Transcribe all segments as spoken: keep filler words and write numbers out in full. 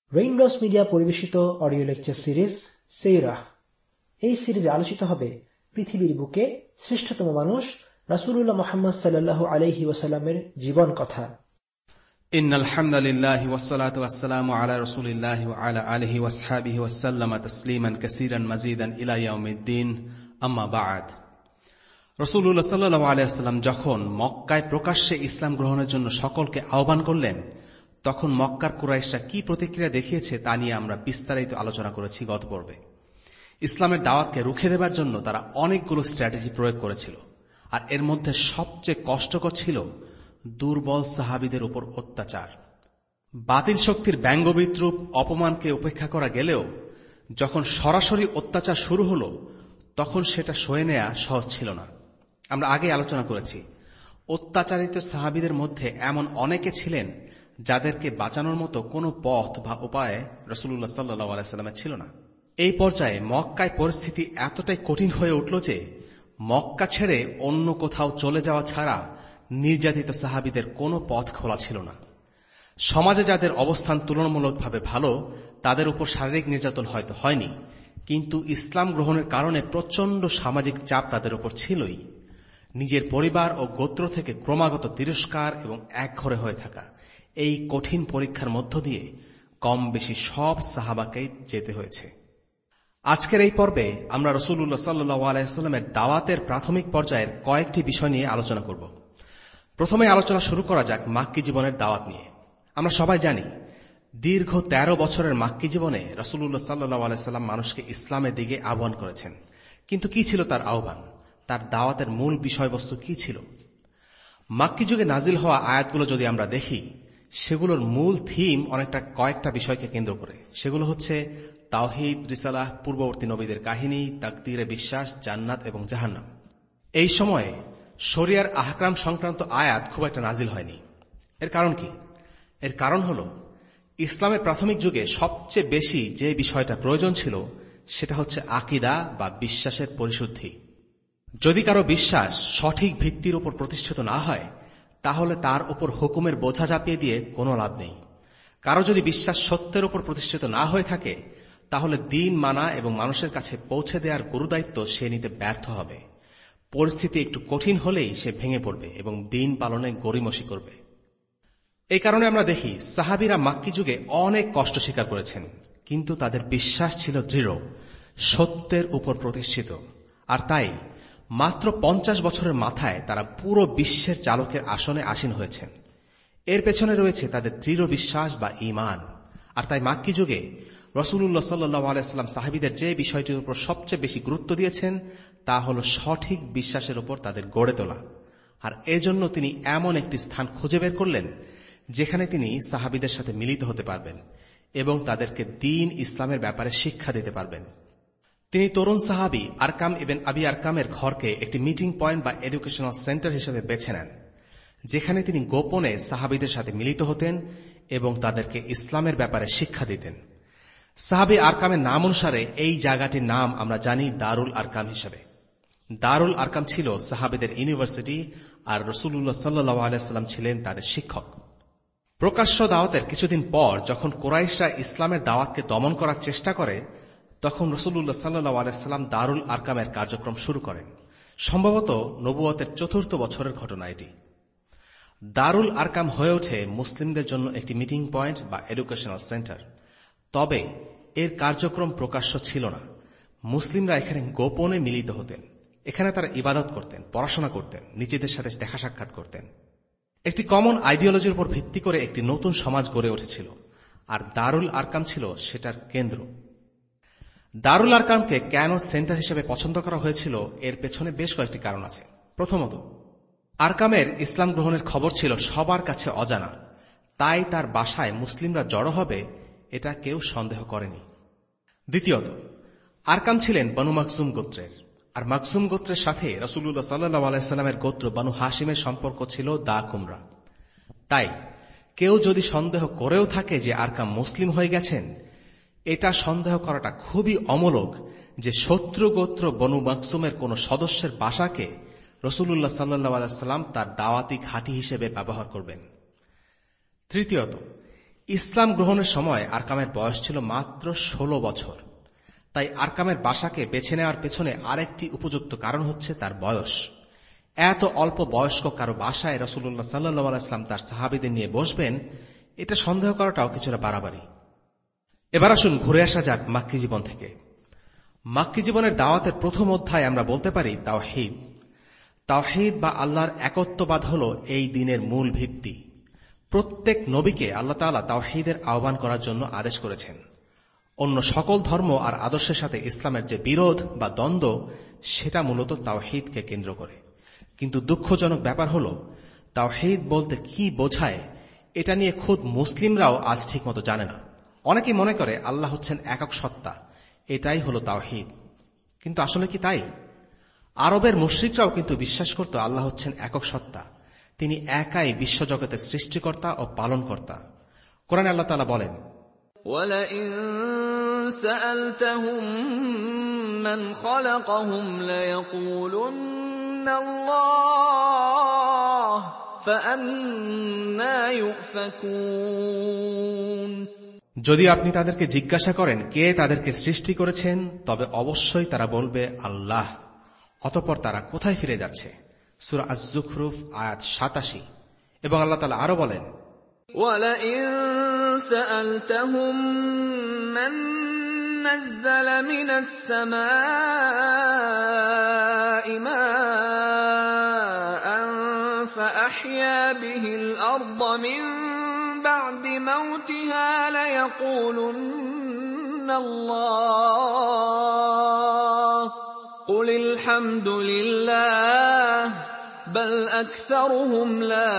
Raindrops media পরিবেশিত audio lecture series সিরাহ। এই সিরিজে আলোচিত হবে পৃথিবীর বুকে শ্রেষ্ঠতম মানুষ রাসূলুল্লাহ মুহাম্মদ সাল্লাল্লাহু আলাইহি ওয়াসাল্লামের জীবন কথা। ইন্নাল হামদুলিল্লাহি ওয়াসসালাতু ওয়াসসালামু আলা রাসূলিল্লাহি ওয়া আলা আলিহি ওয়াসহাবিহি ওয়াসাল্লামা তাসলিমান কাসীরান মাজিদান ইলা ইয়াউমিদ্দিন, আম্মা বা'দ। রাসূলুল্লাহ সাল্লাল্লাহু আলাইহি ওয়াসাল্লাম যখন মক্কায় প্রকাশ্যে ইসলাম গ্রহণের জন্য সকলকে আহ্বান করলেন, তখন মক্কার কুরাইশরা কি প্রতিক্রিয়া দেখিয়েছে তা নিয়ে আমরা বিস্তারিত আলোচনা করেছি গত পর্বে। ইসলামের দাওয়াতকে রুখে দেবার জন্য তারা অনেকগুলো স্ট্র্যাটেজি প্রয়োগ করেছিল, আর এর মধ্যে সবচেয়ে কষ্টকর ছিল দুর্বল সাহাবীদের উপর অত্যাচার। বাতিল শক্তির ব্যঙ্গবিদ্রূপ অপমানকে উপেক্ষা করা গেলেও যখন সরাসরি অত্যাচার শুরু হল, তখন সেটা সয়ে নেওয়া সহজ ছিল না। আমরা আগে আলোচনা করেছি, অত্যাচারিত সাহাবীদের মধ্যে এমন অনেকে ছিলেন যাদেরকে বাঁচানোর মতো কোনো পথ বা উপায় রাসূলুল্লাহ সাল্লাল্লাহু আলাইহি ওয়াসাল্লামের ছিল না। এই পর্যায়ে মক্কায় পরিস্থিতি এতটাই কঠিন হয়ে উঠল যে মক্কা ছেড়ে অন্য কোথাও চলে যাওয়া ছাড়া নির্যাতিত সাহাবীদের কোনো পথ খোলা ছিল না। সমাজে যাদের অবস্থান তুলনামূলকভাবে ভালো, তাদের উপর শারীরিক নির্যাতন হয়তো হয়নি, কিন্তু ইসলাম গ্রহণের কারণে প্রচণ্ড সামাজিক চাপ তাদের উপর ছিলই। নিজের পরিবার ও গোত্র থেকে ক্রমাগত তিরস্কার এবং একঘরে হয়ে থাকা এই কঠিন পরীক্ষার মধ্য দিয়ে কম বেশি সব সাহাবাকেই যেতে হয়েছে। আজকের এই পর্বে আমরা রাসূলুল্লাহ সাল্লাল্লাহু আলাইহি ওয়াসাল্লামের দাওয়াতের প্রাথমিক পর্যায়ের কয়েকটি বিষয় নিয়ে আলোচনা করব। প্রথমে আলোচনা শুরু করা যাক মাক্কী জীবনের দাওয়াত নিয়ে। আমরা সবাই জানি, দীর্ঘ তেরো বছরের মাক্কী জীবনে রাসূলুল্লাহ সাল্লাল্লাহু আলাইহি ওয়াসাল্লাম মানুষকে ইসলামের দিকে আহ্বান করেছেন। কিন্তু কি ছিল তার আহ্বান? তার দাওয়াতের মূল বিষয়বস্তু কি ছিল? মাক্কী যুগে নাজিল হওয়া আয়াতগুলো যদি আমরা দেখি, সেগুলোর মূল থিম অনেকটা কয়েকটা বিষয়কে কেন্দ্র করে। সেগুলো হচ্ছে তাওহীদ, রিসালাহ, পূর্ববর্তী নবীদের কাহিনী, তাকদীরে বিশ্বাস, জান্নাত এবং জাহান্নাম। এই সময়ে শরিয়ার আহকাম সংক্রান্ত আয়াত খুব একটা নাজিল হয়নি। এর কারণ কি? এর কারণ হল, ইসলামের প্রাথমিক যুগে সবচেয়ে বেশি যে বিষয়টা প্রয়োজন ছিল সেটা হচ্ছে আকীদা বা বিশ্বাসের পরিশুদ্ধি। যদি কারো বিশ্বাস সঠিক ভিত্তির উপর প্রতিষ্ঠিত না হয়, তাহলে তার উপর হুকুমের বোঝা চাপিয়ে দিয়ে কোনো লাভ নেই। কারো যদি বিশ্বাস সত্যের উপর প্রতিষ্ঠিত না হয়ে থাকে, তাহলে দিন মানা এবং মানুষের কাছে পৌঁছে দেওয়ার গুরুদায়িত্ব সে নিতে ব্যর্থ হবে। পরিস্থিতি একটু কঠিন হলেই সে ভেঙে পড়বে এবং দিন পালনে গড়িমসি করবে। এই কারণে আমরা দেখি সাহাবীরা মাক্কী যুগে অনেক কষ্ট স্বীকার করেছেন, কিন্তু তাদের বিশ্বাস ছিল দৃঢ়, সত্যের উপর প্রতিষ্ঠিত। আর তাই মাত্র পঞ্চাশ বছরের মাথায় তারা পুরো বিশ্বের চালকের আসনে আসীন হয়েছেন। এর পেছনে রয়েছে তাদের দৃঢ় বিশ্বাস বা ঈমান। আর তাই মাক্কী যুগে রাসূলুল্লাহ সাল্লাল্লাহু আলাইহি ওয়াসাল্লাম সাহাবীদের যে বিষয়টির উপর সবচেয়ে বেশি গুরুত্ব দিয়েছেন, তা হল সঠিক বিশ্বাসের উপর তাদের গড়ে তোলা। আর এজন্য তিনি এমন একটি স্থান খুঁজে বের করলেন যেখানে তিনি সাহাবীদের সাথে মিলিত হতে পারবেন এবং তাদেরকে দ্বীন ইসলামের ব্যাপারে শিক্ষা দিতে পারবেন। তিনি তরুণ সাহাবী আরকাম ইবনে আবি আরকামের ঘরকে একটি মিটিং পয়েন্ট বা এডুকেশনাল সেন্টার হিসেবে বেছে নেন, যেখানে তিনি গোপনে সাহাবীদের সাথে মিলিত হতেন এবং তাদেরকে ইসলামের ব্যাপারে শিক্ষা দিতেন। সাহাবী আরকামের নাম অনুসারে এই জায়গাটির নাম আমরা জানি দারুল আরকাম হিসেবে। দারুল আরকাম ছিল সাহাবীদের ইউনিভার্সিটি, আর রাসূলুল্লাহ সাল্লাল্লাহু আলাইহি ওয়াসাল্লাম ছিলেন তাদের শিক্ষক। প্রকাশ্য দাওয়াতের কিছুদিন পর যখন কুরাইশরা ইসলামের দাওয়াতকে দমন করার চেষ্টা করে, তখন রাসূলুল্লাহ সাল্লাল্লাহু আলাইহি ওয়াসাল্লাম দারুল আরকামের কার্যক্রম শুরু করেন। সম্ভবত নবুয়তের চতুর্থ বছরের ঘটনা এটি। দারুল আরকাম হয়ে ওঠে মুসলিমদের জন্য একটি মিটিং পয়েন্ট বা এডুকেশনাল সেন্টার। তবে এর কার্যক্রম প্রকাশ্য ছিল না। মুসলিমরা এখানে গোপনে মিলিত হতেন। এখানে তারা ইবাদত করতেন, পড়াশোনা করতেন, নিজেদের সাথে দেখা সাক্ষাৎ করতেন। একটি কমন আইডিওলজির উপর ভিত্তি করে একটি নতুন সমাজ গড়ে উঠেছিল, আর দারুল আরকাম ছিল সেটার কেন্দ্র। দারুল আরকামকে কেন সেন্টার হিসেবে পছন্দ করা হয়েছিল, এর পেছনে বেশ কয়েকটি কারণ আছে। প্রথমত, আরকামের ইসলাম গ্রহণের খবর ছিল সবার কাছে অজানা, তাই তার বাসায় মুসলিমরা জড়ো হবে এটা কেউ সন্দেহ করেনি। দ্বিতীয়ত, আরকাম ছিলেন বনু মাকসুম গোত্রের, আর মাকসুম গোত্রের সাথে রাসূলুল্লাহ সাল্লাল্লাহু আলাইহি ওয়াসাল্লামের গোত্র বনু হাশিমের সম্পর্ক ছিল দা কুমরা। তাই কেউ যদি সন্দেহ করেও থাকে যে আরকাম মুসলিম হয়ে গেছেন, এটা সন্দেহ করাটা খুবই অমূলক যে শত্রু গোত্র বনু মাকসুমের কোন সদস্যের বাসাকে রাসূলুল্লাহ সাল্লাল্লাহু আলাইহি ওয়াসাল্লাম তার দাওয়াতি ঘাঁটি হিসেবে ব্যবহার করবেন। তৃতীয়ত, ইসলাম গ্রহণের সময় আরকামের বয়স ছিল মাত্র ষোলো বছর। তাই আরকামের বাসাকে বেছে নেওয়ার পেছনে আরেকটি উপযুক্ত কারণ হচ্ছে তার বয়স। এত অল্প বয়স্ক কারো বাসায় রাসূলুল্লাহ সাল্লাল্লাহু আলাইহি ওয়াসাল্লাম তার সাহাবীদের নিয়ে বসবেন, এটা সন্দেহ করাটাও কিছুটা বাড়াবাড়ি। এবার আসুন ঘুরে আসা যাক মাক্কী জীবন থেকে। মাক্কী জীবনের দাওয়াতের প্রথম অধ্যায় আমরা বলতে পারি তাওহীদ। তাওহীদ বা আল্লাহর একত্ববাদ হল এই দিনের মূল ভিত্তি। প্রত্যেক নবীকে আল্লাহ তাআলা তাওহীদের আহ্বান করার জন্য আদেশ করেছেন। অন্য সকল ধর্ম আর আদর্শের সাথে ইসলামের যে বিরোধ বা দ্বন্দ্ব, সেটা মূলত তাওহীদকে কেন্দ্র করে। কিন্তু দুঃখজনক ব্যাপার হল, তাওহীদ বলতে কি বোঝায় এটা নিয়ে খোদ মুসলিমরাও আজ ঠিকমতো জানে না। অনেকেই মনে করে আল্লাহ হচ্ছেন একক সত্তা, এটাই হল তাওহীদ। কিন্তু আসলে কি তাই? আরবের মুশরিকরাও কিন্তু বিশ্বাস করত আল্লাহ হচ্ছেন একক সত্তা, তিনি একাই বিশ্বজগতের সৃষ্টিকর্তা ও পালনকর্তা। কোরআনে আল্লাহ তাআলা বলেন, وَلَئِن سَأَلْتَهُم مَّنْ خَلَقَهُمْ لَيَقُولُنَّ اللَّهُ فَأَنَّى يُؤْفَكُونَ। যদি আপনি তাদেরকে জিজ্ঞাসা করেন কে তাদেরকে সৃষ্টি করেছেন, তবে অবশ্যই তারা বলবে আল্লাহ। অতঃপর তারা কোথায় ফিরে যাচ্ছে? সূরা আয-যুখরুফ আয়াত সাতাশি। এবং আল্লাহ তাআলা আরো বলেন, وَلَئِن سَأَلْتَهُم مَّن نَّزَّلَ مِنَ السَّمَاءِ مَاءً فَأَحْيَا بِهِ الْأَرْضَ مِن بَعْدِ مَوْتِهَا لَيَقُولُنَّ اللَّهُ قُلِ الْحَمْدُ لِلَّهِ بَلْ أَكْثَرُهُمْ لَا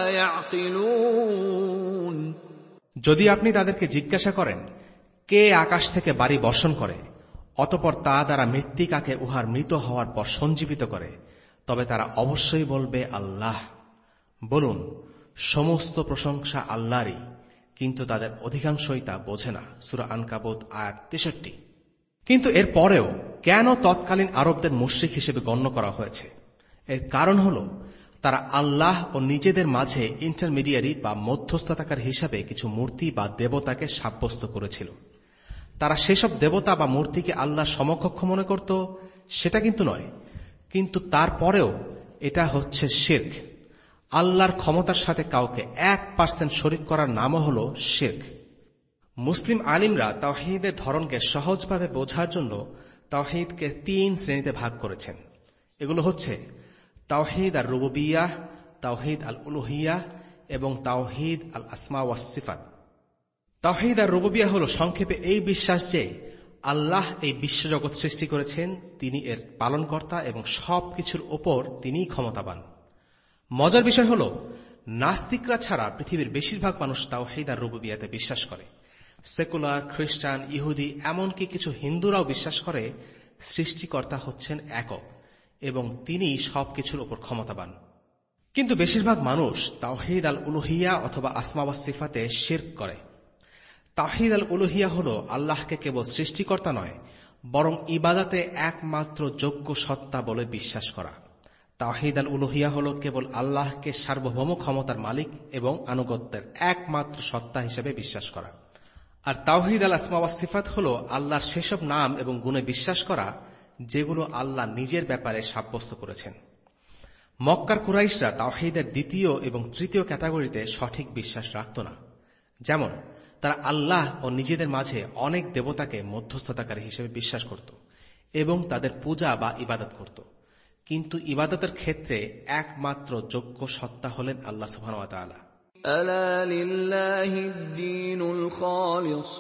يَعْقِلُونَ। যদি আপনি তাদেরকে জিজ্ঞাসা করেন কে আকাশ থেকে বাড়ি বর্ষণ করে, অতঃপর তা দ্বারা মৃত্তিকাকে উহার মৃত হওয়ার পর সঞ্জীবিত করে, তবে তারা অবশ্যই বলবে আল্লাহ। বলুন, সমস্ত প্রশংসা আল্লাহরই, কিন্তু তাদের অধিকাংশই তা বোঝে না। সূরা আনকাবুত আয়াত তেষট্টি। কিন্তু এর পরেও কেন তৎকালীন আরবদের মুশরিক হিসেবে গণ্য করা হয়েছে? এর কারণ হল, তারা আল্লাহ ও নিজেদের মাঝে ইন্টারমিডিয়ারি বা মধ্যস্থতাকার হিসাবে কিছু মূর্তি বা দেবতাকে সাব্যস্ত করেছিল। তারা সেসব দেবতা বা মূর্তিকে আল্লাহর সমকক্ষ মনে করত, সেটা কিন্তু নয়। কিন্তু তারপরেও এটা হচ্ছে শিরক। আল্লাহর ক্ষমতার সাথে কাউকে এক পার্সেন্ট শরিক করার নামও হল শিরক। মুসলিম আলিমরা তাওহীদের ধরনকে সহজভাবে বোঝার জন্য তাওহীদকে তিন শ্রেণীতে ভাগ করেছেন। এগুলো হচ্ছে তাওহীদ আর রুবুবিয়্যাহ, তাওহীদ আল উলুহিয়্যাহ এবং তাওহীদ আল আসমা ওয়াস সিফাত। তাওহীদ আর রুবুবিয়্যাহ হল সংক্ষেপে এই বিশ্বাস যে আল্লাহ এই বিশ্বজগৎ সৃষ্টি করেছেন, তিনি এর পালনকর্তা এবং সবকিছুর ওপর তিনিই ক্ষমতাবান। মজার বিষয় হল, নাস্তিকরা ছাড়া পৃথিবীর বেশিরভাগ মানুষ তাওহীদ আর রুবুবিয়্যাতে বিশ্বাস করে। সেকুলার, খ্রিস্টান, ইহুদি, এমনকি কিছু হিন্দুরাও বিশ্বাস করে সৃষ্টিকর্তা হচ্ছেন একক এবং তিনি সবকিছুর উপর ক্ষমতাবান। কিন্তু বেশিরভাগ মানুষ তাওহীদ আল উলুহিয়্যাহ অথবা আসমা ওয়াস সিফাতে শিরক করে। তাওহীদ আল উলুহিয়্যাহ হল আল্লাহকে কেবল সৃষ্টিকর্তা নয়, বরং ইবাদতে একমাত্র যোগ্য সত্তা বলে বিশ্বাস করা। তাওহীদ আল উলুহিয়্যাহ হল কেবল আল্লাহকে সার্বভৌম ক্ষমতার মালিক এবং আনুগত্যের একমাত্র সত্তা হিসেবে বিশ্বাস করা। আর তাওহীদ আল আসমা ওয়াস সিফাত হল আল্লাহর সেসব নাম এবং গুণে বিশ্বাস করা যেগুলো আল্লাহ নিজের ব্যাপারে সাব্যস্ত করেছেন। মক্কার কুরাইশরা তাওহীদের দ্বিতীয় এবং তৃতীয় ক্যাটাগরিতে সঠিক বিশ্বাস রাখত না। যেমন, তারা আল্লাহ ও নিজেদের মাঝে অনেক দেবতাকে মধ্যস্থতাকারী হিসেবে বিশ্বাস করত এবং তাদের পূজা বা ইবাদত করত। কিন্তু ইবাদতের ক্ষেত্রে একমাত্র যোগ্য সত্তা হলেন আল্লাহ সুবহানাহু ওয়া তাআলা। আলা লিল্লাহিদ দীনুল খালিস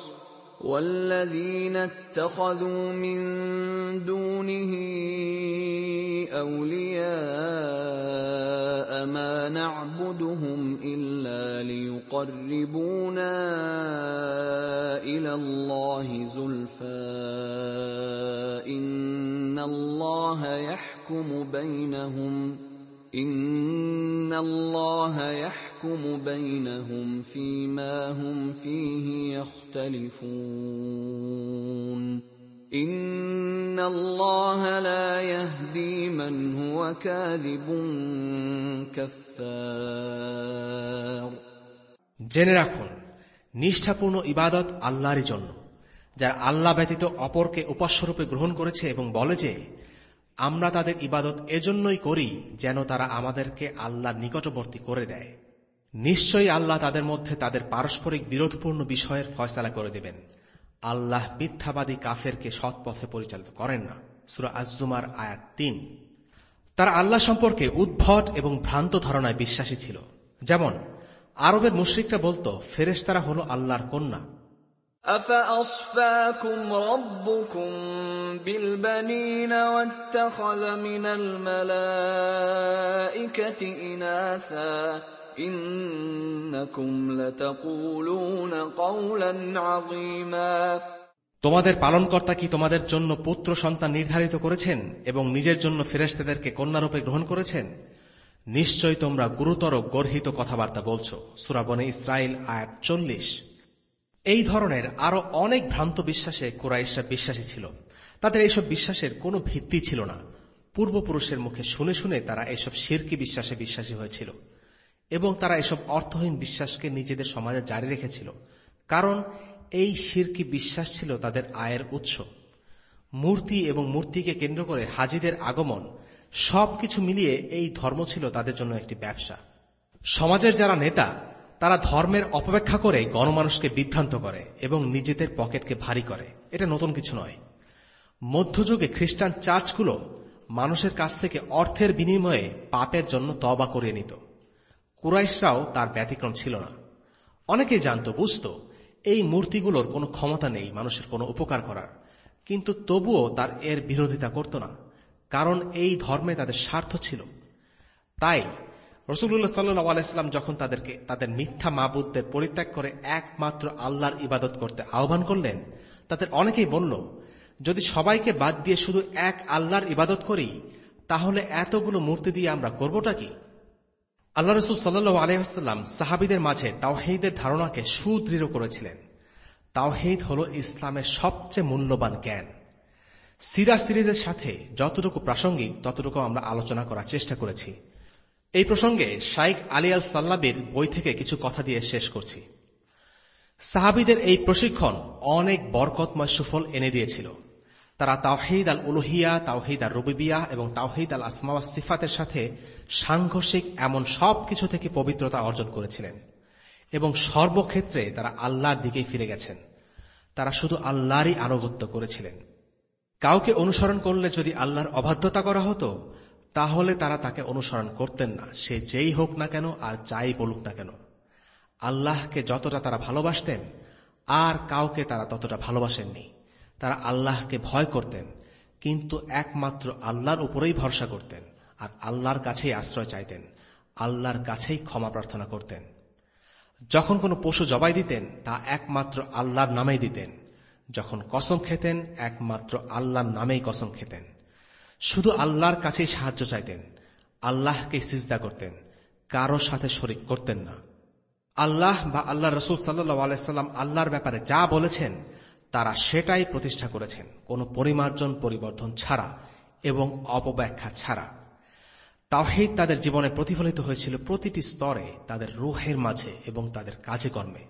والذين اتخذوا من دونه أولياء ما نعبدهم إلا ليقربونا إلى الله زلفى إن الله يحكم بينهم إن الله يحكم بينهم فيما هم فيه يختلفون إن الله لا يهدي من هو كاذب كفار। জেনে রাখুন, নিষ্ঠাপূর্ণ ইবাদত আল্লাহরই জন্য, যারা আল্লাহ ব্যতীত অপরকে উপাস্যরূপে গ্রহণ করেছে এবং বলে যে আমরা তাদের ইবাদত এজন্যই করি যেন তারা আমাদেরকে আল্লাহর নিকটবর্তী করে দেয়। নিশ্চয়ই আল্লাহ তাদের মধ্যে তাদের পারস্পরিক বিরোধপূর্ণ বিষয়ের ফয়সালা করে দেবেন। আল্লাহ মিথ্যাবাদী কাফেরকে সৎ পথে পরিচালিত করেন না। সূরা আজ-জুমার আয়াত তিন। তারা আল্লাহ সম্পর্কে উদ্ভট এবং ভ্রান্ত ধারণায় বিশ্বাসী ছিল। যেমন আরবের মুশরিকরা বলত ফেরেশতারা হল আল্লাহর কন্যা। أَفَأَصْفَاكُمْ رَبُّكُمْ بِالْبَنِينَ وَاتَّخَذَ مِنَ الْمَلَائِكَةِ إِنَاثًا إِنَّكُمْ لَتَقُولُونَ قَوْلًا عَظِيمًا। তোমাদের পালনকর্তা কি তোমাদের জন্য পুত্র সন্তান নির্ধারিত করেছেন এবং নিজের জন্য ফেরেশতাদেরকে কন্যারূপে গ্রহণ করেছেন? নিশ্চয় তোমরা গুরুতর গর্হিত কথাবার্তা বলছো। সূরা বনী ইসরাঈল আয়াত চল্লিশ। এই ধরনের আরো অনেক ভ্রান্ত বিশ্বাসে কুরাইশরা বিশ্বাসী ছিল। তাদের এইসব বিশ্বাসের কোনো ভিত্তি ছিল না। পূর্বপুরুষের মুখে শুনে শুনে তারা এইসব শিরকি বিশ্বাসে বিশ্বাসী হয়েছিল এবং তারা এসব অর্থহীন বিশ্বাসকে নিজেদের সমাজে জারি রেখেছিল, কারণ এই শিরকি বিশ্বাস ছিল তাদের আয়ের উৎস। মূর্তি এবং মূর্তিকে কেন্দ্র করে হাজীদের আগমন সবকিছু মিলিয়ে এই ধর্ম ছিল তাদের জন্য একটি ব্যবসা। সমাজের যারা নেতা তারা ধর্মের অপব্যাখ্যা করে গণমানুষকে বিভ্রান্ত করে এবং নিজেদের পকেটকে ভারী করে। এটা নতুন কিছু নয়। মধ্যযুগে খ্রিস্টান চার্চগুলো মানুষের কাছ থেকে অর্থের বিনিময়ে পাপের জন্য তওবা করিয়ে নিত। কুরাইশরাও তার ব্যতিক্রম ছিল না। অনেকেই জানত, বুঝত এই মূর্তিগুলোর কোনো ক্ষমতা নেই মানুষের কোনো উপকার করার, কিন্তু তবুও তার এর বিরোধিতা করত না, কারণ এই ধর্মে তাদের স্বার্থ ছিল। তাই রাসূলুল্লাহ সাল্লাল্লাহু আলাইহি ওয়াসাল্লাম যখন তাদেরকে তাদের মিথ্যা মাবুদদের পরিত্যাগ করে একমাত্র আল্লাহর ইবাদত করতে আহ্বান করলেন, তাদের অনেকেই বলল, যদি সবাইকে বাদ দিয়ে শুধু এক আল্লাহর ইবাদত করি তাহলে এতগুলো মূর্তি দিয়ে আমরা করবটা কি? আল্লাহ রাসূল সাল্লাল্লাহু আলাইহি ওয়াসাল্লাম সাহাবীদের মাঝে তাওহীদের ধারণাকে সুদৃঢ় করেছিলেন। তাওহীদ হল ইসলামের সবচেয়ে মূল্যবান জ্ঞান। সিরা সিরিজের সাথে যতটুকু প্রাসঙ্গিক ততটুকু আমরা আলোচনা করার চেষ্টা করেছি। এই প্রসঙ্গে শাইখ আলী আল সাল্লাবির বই থেকে কিছু কথা দিয়ে শেষ করছি। সাহাবীদের এই প্রশিক্ষণ অনেক বরকতময় সুফল এনে দিয়েছিল। তারা তাওহীদ আল উলুহিয়া, তাওহীদ আল রুবুবিয়া এবং তাওহীদ আল আসমা ওয়াস সিফাতের সাথে সাংঘর্ষিক এমন সব কিছু থেকে পবিত্রতা অর্জন করেছিলেন এবং সর্বক্ষেত্রে তারা আল্লাহর দিকেই ফিরে গেছেন। তারা শুধু আল্লাহরই আনুগত্য করেছিলেন। কাউকে অনুসরণ করলে যদি আল্লাহর অবাধ্যতা করা হতো তাহলে তারা তাকে অনুসরণ করতেন না, সে যেই হোক না কেন আর যাই বলুক না কেন। আল্লাহকে যতটা তারা ভালোবাসতেন আর কাউকে তারা ততটা ভালোবাসেননি। তারা আল্লাহকে ভয় করতেন, কিন্তু একমাত্র আল্লাহর উপরেই ভরসা করতেন আর আল্লাহর কাছেই আশ্রয় চাইতেন, আল্লাহর কাছেই ক্ষমা প্রার্থনা করতেন। যখন কোনো পশু জবাই দিতেন তা একমাত্র আল্লাহর নামেই দিতেন। যখন কসম খেতেন একমাত্র আল্লাহর নামেই কসম খেতেন। শুধু আল্লাহর কাছেই সাহায্য চাইতেন, আল্লাহকে সিজদা করতেন, কারো সাথে শরীক করতেন না। আল্লাহ বা আল্লাহ রাসূল সাল্লাল্লাহু আলাইহি ওয়াসাল্লাম আল্লাহর ব্যাপারে যা বলেছেন তারা সেটাই প্রতিষ্ঠা করেছেন, কোনো পরিমার্জন পরিবর্ধন ছাড়া এবং অপব্যাখ্যা ছাড়া। তাওহীদ তাদের জীবনে প্রতিফলিত হয়েছিল প্রতিটি স্তরে, তাদের রূহের মাঝে এবং তাদের কাজে কর্মে।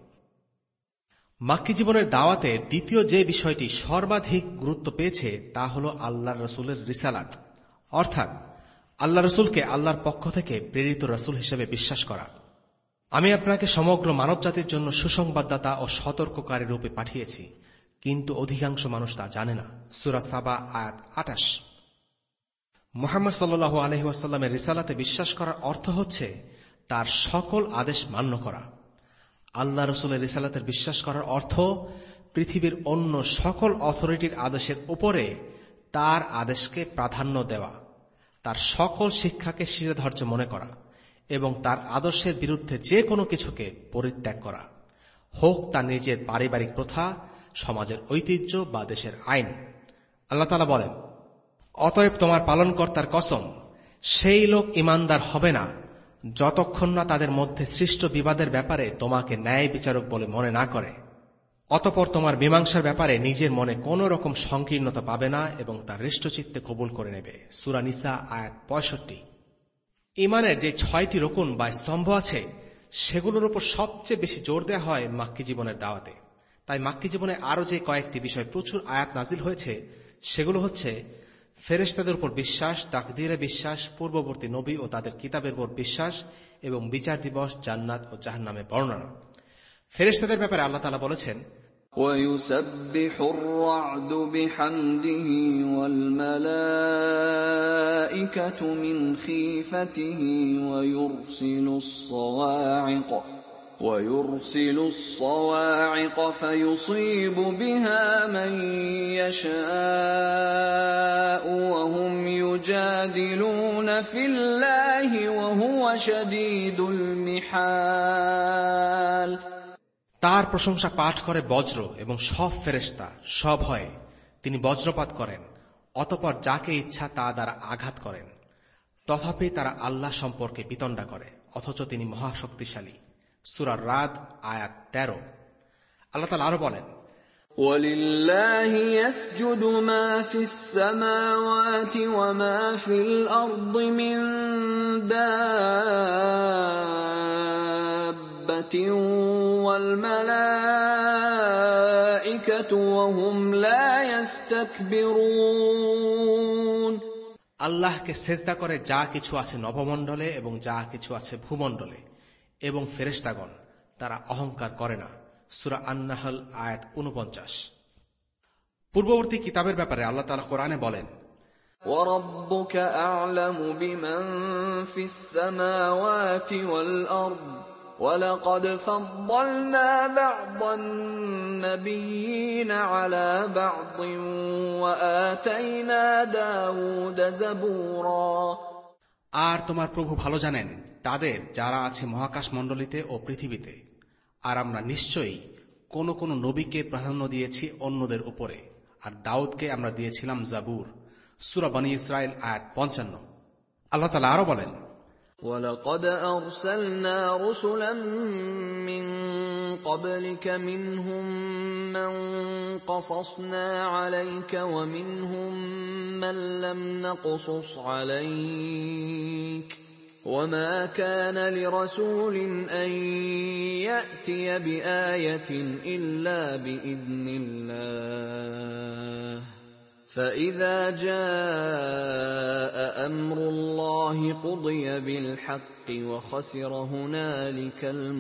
মাক্কী জীবনের দাওয়াতে দ্বিতীয় যে বিষয়টি সর্বাধিক গুরুত্ব পেয়েছে তা হল আল্লাহর রাসূলের রিসালাত, অর্থাৎ আল্লাহ রাসূলকে আল্লাহর পক্ষ থেকে প্রেরিত রাসূল হিসেবে বিশ্বাস করা। আমি আপনাকে সমগ্র মানবজাতির জন্য সুসংবাদদাতা ও সতর্ককারী রূপে পাঠিয়েছি, কিন্তু অধিকাংশ মানুষ তা জানে না। সূরা সাবা আয়াত আটাশ। মুহাম্মদ সাল্লাল্লাহু আলাইহি ওয়াসাল্লামের রিসালাতে বিশ্বাস করার অর্থ হচ্ছে তার সকল আদেশ মান্য করা। আল্লাহ রাসূলের রিসালাতের বিশ্বাস করার অর্থ পৃথিবীর অন্য সকল অথরিটির আদেশের উপরে তার আদেশকে প্রাধান্য দেওয়া, তার সকল শিক্ষাকে শিরোধার্য মনে করা এবং তার আদর্শের বিরুদ্ধে যে কোনো কিছুকে পরিত্যাগ করা, হোক তা নিজের পারিবারিক প্রথা, সমাজের ঐতিহ্য বা দেশের আইন। আল্লাহ তাআলা বলেন, অতএব তোমার পালনকর্তার কসম, সেই লোক ঈমানদার হবে না যতক্ষণ না তাদের মধ্যে সৃষ্ট বিবাদের ব্যাপারে তোমাকে ন্যায় বিচারক বলে মনে না করে। অতঃপর তোমার মীমাংসার ব্যাপারে নিজের মনে কোন রকম সংকীর্ণতা পাবে না এবং তার হৃষ্টচিত্তে কবুল করে নেবে। সূরা নিসা আয়াত পঁয়ষট্টি। ঈমানের যে ছয়টি রকুন বা স্তম্ভ আছে সেগুলোর উপর সবচেয়ে বেশি জোর দেওয়া হয় মাক্কি জীবনের দাওয়াতে। তাই মাক্কি জীবনে আরো যে কয়েকটি বিষয় প্রচুর আয়াত নাজিল হয়েছে সেগুলো হচ্ছে ফেরেশতাদের উপর বিশ্বাস, তাকদীরে বিশ্বাস, পূর্ববর্তী নবী ও তাদের কিতাবের উপর বিশ্বাস এবং বিচার দিবস, জান্নাত ও জাহান্নামের বর্ণনা। ফেরেশতাদের ব্যাপারে আল্লাহ তাআলা বলেছেন, وَيُسَبِّحُ الرَّعْدُ بِحَمْدِهِ وَالْمَلَائِكَةُ مِنْ خِيفَتِهِ وَيُرْسِلُ الصَّوَاعِقَ وَيُرْسِلُ الصَّوَاعِقَ فَيُصِيبُ بِهَا مَن يَشَاءُ وَهُمْ يُجَادِلُونَ فِي اللَّهِ وَهُوَ شَدِيدُ الْمِحَالِ। তার প্রশংসা পাঠ করে বজ্র এবং সব ফেরেশতা সভয়ে। তিনি বজ্রপাত করেন, অতঃপর যাকে ইচ্ছা তা দ্বারা আঘাত করেন। তথাপি তারা আল্লাহ সম্পর্কে বিতণ্ডা করে, অথচ তিনি মহাশক্তিশালী। সূরা রাদ আয়াত তেরো। আল্লাহ তাআলা আরো বলেন, وَلِلَّهِ يَسْجُدُ مَا فِي السَّمَاوَاتِ وَمَا فِي الْأَرْضِ مِن دَابَّةٍ وَالْمَلَائِكَةُ وَهُمْ لَا يَسْتَكْبِرُونَ। আল্লাহকে সেজদা করে যা কিছু আছে নভমণ্ডলে এবং যা কিছু আছে ভূমণ্ডলে, এবং ফেরেশতাগণ তারা অহংকার করে না। সূরা আন-নাহল আয়াত ঊনপঞ্চাশ। পূর্ববর্তী কিতাবের ব্যাপারে আল্লাহ তাআলা কোরআনে বলেন, وَرَبُّكَ أَعْلَمُ بِمَن فِي السَّمَاوَاتِ وَالْأَرْضِ وَلَقَدْ فَضَّلْنَا بَعْضَ النَّبِيِّينَ عَلَى بَعْضٍ وَآتَيْنَا دَاوُودَ زَبُورًا। আর তোমার প্রভু ভালো জানেন তাদের যারা আছে মহাকাশ মণ্ডলীতে ও পৃথিবীতে, আর আমরা নিশ্চয়ই কোন কোন নবীকে প্রাধান্য দিয়েছি অন্যদের উপরে, আর দাউদকে আমরা দিয়েছিলাম জাবুর। সূরা বনী ইসরাইল আয়াত পঞ্চান্ন। আল্লাহ তাআলা আরো বলেন, وَلَقَدْ أَرْسَلْنَا رُسُلًا مِّن قَبْلِكَ مِنْهُم مَّن قَصَصْنَا عَلَيْكَ وَمِنْهُم مَّن لَّمْ نَقْصُصْ عَلَيْكَ وَمَا كَانَ لِرَسُولٍ أَن يَأْتِيَ بِآيَةٍ إِلَّا بِإِذْنِ اللَّهِ فَإِذَا جَاءَ أَمْرُ اللَّهِ قُضِيَ بِالْحَقِّ وَخَسِرَ هُنَالِكَ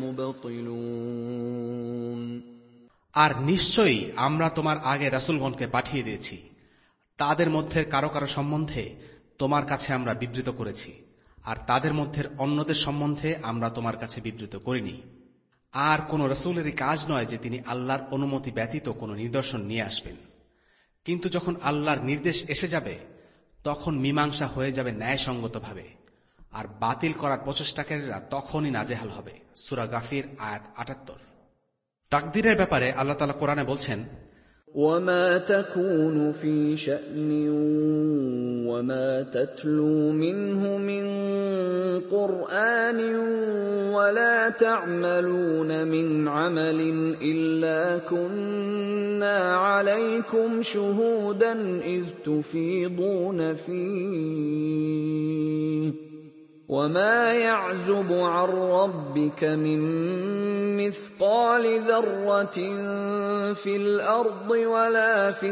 الْمُبْطِلُونَ। আর নিশ্চয়ই আমরা তোমার আগে রাসূলগণকে পাঠিয়ে দিয়েছি, তাদের মধ্যে কারো কারো সম্বন্ধে তোমার কাছে আমরা বিবৃত করেছি, আর তাদের মধ্যে অন্যদের সম্বন্ধে আমরা তোমার কাছে বিবৃত করিনি। আর কোন রাসূলেরই কাজ নয় যে তিনি আল্লাহর অনুমতি ব্যতীত কোনো নিদর্শন নিয়ে আসবেন। কিন্তু যখন আল্লাহর নির্দেশ এসে যাবে তখন মীমাংসা হয়ে যাবে ন্যায়সঙ্গতভাবে, আর বাতিল করার প্রচেষ্টাকারীরা তখনই নাজেহাল হবে। সূরা গাফির আয়াত আটাত্তর। তাকদীরের ব্যাপারে আল্লাহ তাআলা কোরআনে বলছেন, وَمَا تَكُونُ فِي شَأْنٍ وَمَا تَتْلُو مِنْهُ مِنْ قُرْآنٍ وَلَا تَعْمَلُونَ مِنْ عَمَلٍ إِلَّا كُنَّا عَلَيْكُمْ شُهُودًا إِذْ تُفِيضُونَ فِيهِ وَمَا يَعْزُبُ عَن رَّبِّكَ مِن مِّثْقَالِ ذَرَّةٍ فِي الْأَرْضِ وَلَا فِي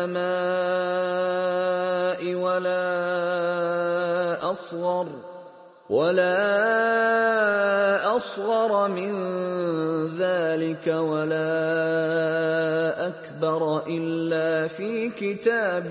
السَّمَاءِ وَلَا أَصْغَرَ وَلَا أَصْغَرَ مِن ذَلِكَ وَلَا أَكْبَرَ إِلَّا فِي كِتَابٍ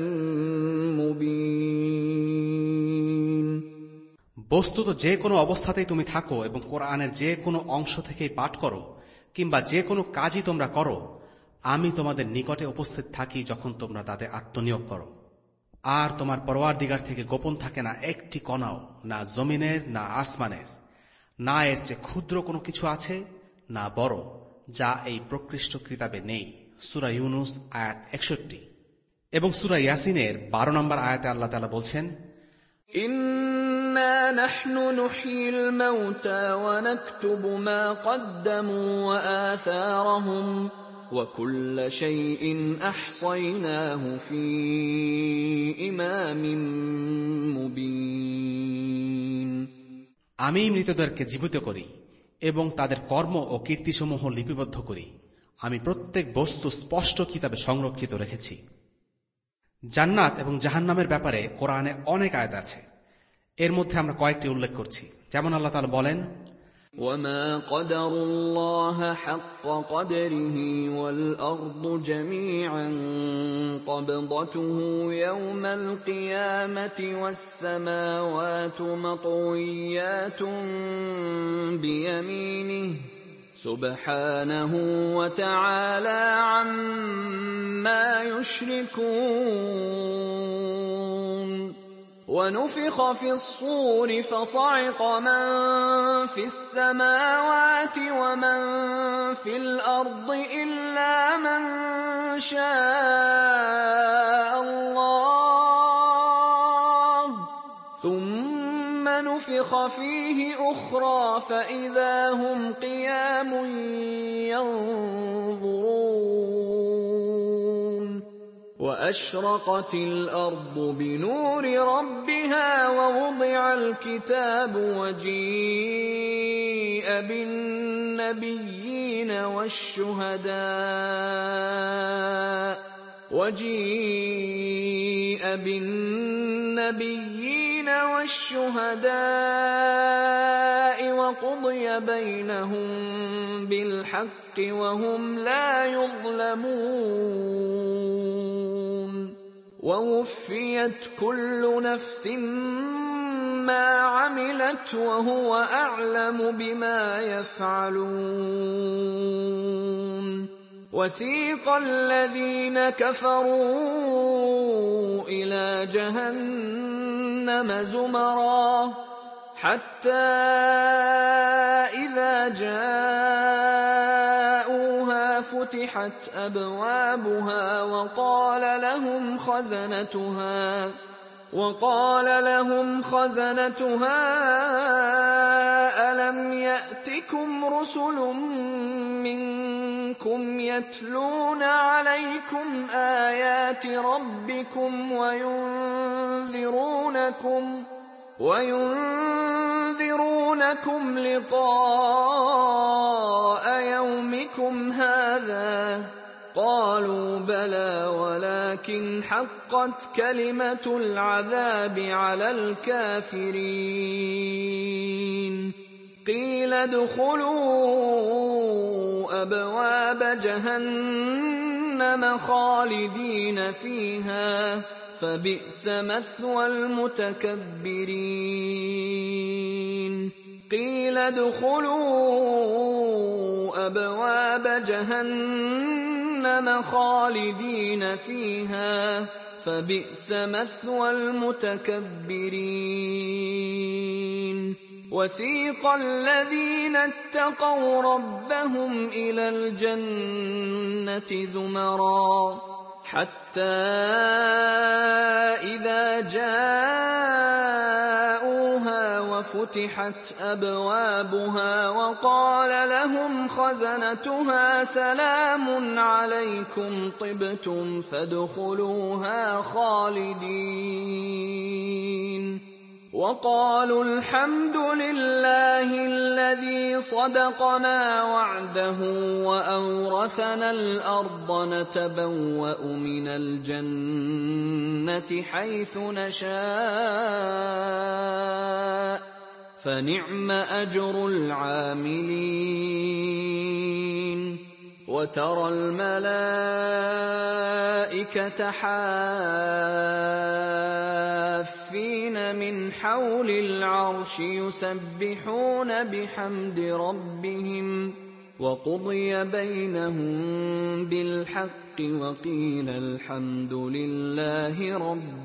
مُّبِينٍ। বস্তুত যে কোনো অবস্থাতেই তুমি থাকো এবং কোরআনের যে কোনো অংশ থেকেই পাঠ করো কিংবা যে কোনো কাজই তোমরা করো, আমি তোমাদের নিকটে উপস্থিত থাকি যখন তোমরা তাতে আত্মনিয়োগ করো। আর তোমার পরওয়ারদিগার থেকে গোপন থাকে না একটি কণাও, না জমিনের না আসমানের, না এর চেয়ে ক্ষুদ্র কোনো কিছু আছে না বড়, যা এই প্রকৃষ্ট কিতাবে নেই। সূরা ইউনুস আয়াত একষট্টি এবং সূরা ইয়াসিনের বারো নম্বর আয়াতে আল্লাহ তাআলা বলছেন, إِنَّا نَحْنُ نُحْيِي الْمَوْتَى وَنَكْتُبُ مَا قَدَّمُوا وَآثَارَهُمْ وَكُلَّ شَيْءٍ أَحْصَيْنَاهُ فِي إِمَامٍ مُّبِينٍ। আমি মৃতদেরকে জীবিত করি এবং তাদের কর্ম ও কীর্তিসমূহ লিপিবদ্ধ করি। আমি প্রত্যেক বস্তু স্পষ্ট কিতাবে সংরক্ষিত রেখেছি। জান্নাত এবং জাহান্নামের ব্যাপারে কোরআনে অনেক আয়াত আছে। এর মধ্যে আমরা কয়েকটি উল্লেখ করছি। যেমন আল্লাহ তাআলা বলেন, وَمَا قَدَرُوا اللَّهَ حَقَّ قَدْرِهِ وَالْأَرْضُ جَمِيعًا قَبْضَتُهُ يَوْمَ الْقِيَامَةِ وَالسَّمَاوَاتُ مَطْوِيَّاتٌ بِيَمِينِهِ سُبْحَانَهُ وَتَعَالَى عَمَّا يُشْرِكُونَ وَنُفِخَ فِي الصُّورِ فَصَعِقَ مَن فِي السَّمَاوَاتِ وَمَن فِي الْأَرْضِ إِلَّا مَن شَاءَ اللَّهُ ثُمَّ نُفِخَ فِيهِ أُخْرَى فَإِذَا هُمْ قِيَامٌ يَنظُرُونَ وَأَشْرَقَتِ الْأَرْضُ بِنُورِ رَبِّهَا وَوُضِعَ الْكِتَابُ وَجِيءَ بِالنَّبِيِّينَ وَالشُّهَدَاءِ وَجِيءَ بِالنَّبِيِّينَ وَالشُّهَدَاءِ وَقُضِيَ بَيْنَهُم بِالْحَقِّ وَهُمْ لَا يُظْلَمُونَ وَوُفِّيَتْ كُلُّ نَفْسٍ مَّا عَمِلَتْ وَهُوَ أَعْلَمُ بِمَا يَفْعَلُونَ وَسِيقَ الَّذِينَ كَفَرُوا إِلَى جَهَنَّمَ زُمَرًا حَتَّى إِذَا جَاءُوهَا فُتِحَتْ أَبْوَابُهَا وَقَالَ لَهُمْ خَزَنَتُهَا وَقَالَ لَهُمْ خَزَنَتُهَا أَلَمْ يَأْتِكُمْ رُسُلٌ مِّنكُمْ يَتْلُونَ عَلَيْكُمْ آيَاتِ رَبِّكُمْ وَيُنذِرُونَكُمْ وَيُنذِرُونَكُمْ لِقَاءَ يَوْمِكُمْ هَٰذَا قَالُوا بَلَىٰ وَلَٰكِنْ حَقَّتْ كَلِمَةُ الْعَذَابِ عَلَى الْكَافِرِينَ قِيلَ ادْخُلُوا أَبْوَابَ جَهَنَّمَ خَالِدِينَ فِيهَا فَبِئْسَ مَثْوَى الْمُتَكَبِّرِينَ قِيلَ ادْخُلُوا أَبْوَابَ جَهَنَّمَ خَالِدِينَ فِيهَا فَبِئْسَ مَثْوَى الْمُتَكَبِّرِينَ وَسِيقَ الَّذِينَ اتَّقَوْا رَبَّهُمْ إِلَى الْجَنَّةِ زُمَرًا حَتَّى إِذَا جَاءُوهَا وَفُتِحَتْ أَبْوَابُهَا وَقَالَ لَهُمْ خَزَنَتُهَا سَلَامٌ عَلَيْكُمْ طِبْتُمْ فَادْخُلُوهَا خَالِدِينَ وَقَالُوا الْحَمْدُ لِلَّهِ الَّذِي صَدَقَنَا وَعْدَهُ وَأَوْرَثَنَا الْأَرْضَ نَتَبَوَّأُ مِنَ الْجَنَّةِ حَيْثُ نَشَاءُ فَنِعْمَ أَجْرُ الْعَامِلِينَ وَتَرَى الْمَلَائِكَةَ حَافِّينَ مِنْ حَوْلِ الْعَرْشِ يُسَبِّحُونَ بِحَمْدِ رَبِّهِمْ وَقُضِيَ بَيْنَهُم بِالْحَقِّ وَقِيلَ الْحَمْدُ لِلَّهِ رَبِّ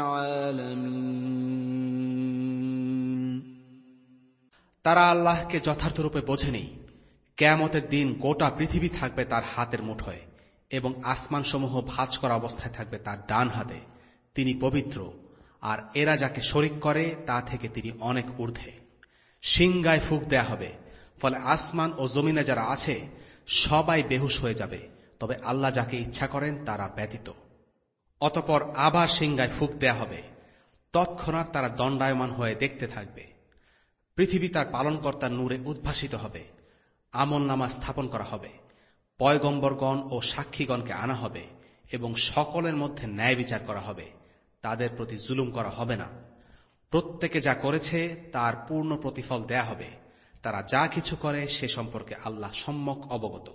الْعَالَمِينَ তারা আল্লাহকে যথার্থরূপে বোঝেনি। কিয়ামতের দিন গোটা পৃথিবী থাকবে তার হাতের মুঠোয় এবং আসমানসমূহ ভাঁজ করা অবস্থায় থাকবে তার ডান হাতে। তিনি পবিত্র, আর এরা যাকে শরিক করে তা থেকে তিনি অনেক ঊর্ধ্বে। সিংগায় ফুঁক দেয়া হবে, ফলে আসমান ও জমিনে যারা আছে সবাই বেহুশ হয়ে যাবে, তবে আল্লাহ যাকে ইচ্ছা করেন তারা ব্যতীত। অতঃপর আবার সিংগায় ফুঁক দেয়া হবে, তৎক্ষণাৎ তারা দণ্ডায়মান হয়ে দেখতে থাকবে। পৃথিবী তার পালনকর্তার নূরে উদ্ভাসিত হবে, আমল নামা স্থাপন করা হবে, পয়গম্বরগণ ও সাক্ষীগণকে আনা হবে এবং সকলের মধ্যে ন্যায় বিচার করা হবে। তাদের প্রতি জুলুম করা হবে না। প্রত্যেকে যা করেছে তার পূর্ণ প্রতিফল দেয়া হবে। তারা যা কিছু করে সে সম্পর্কে আল্লাহ সম্যক অবগত।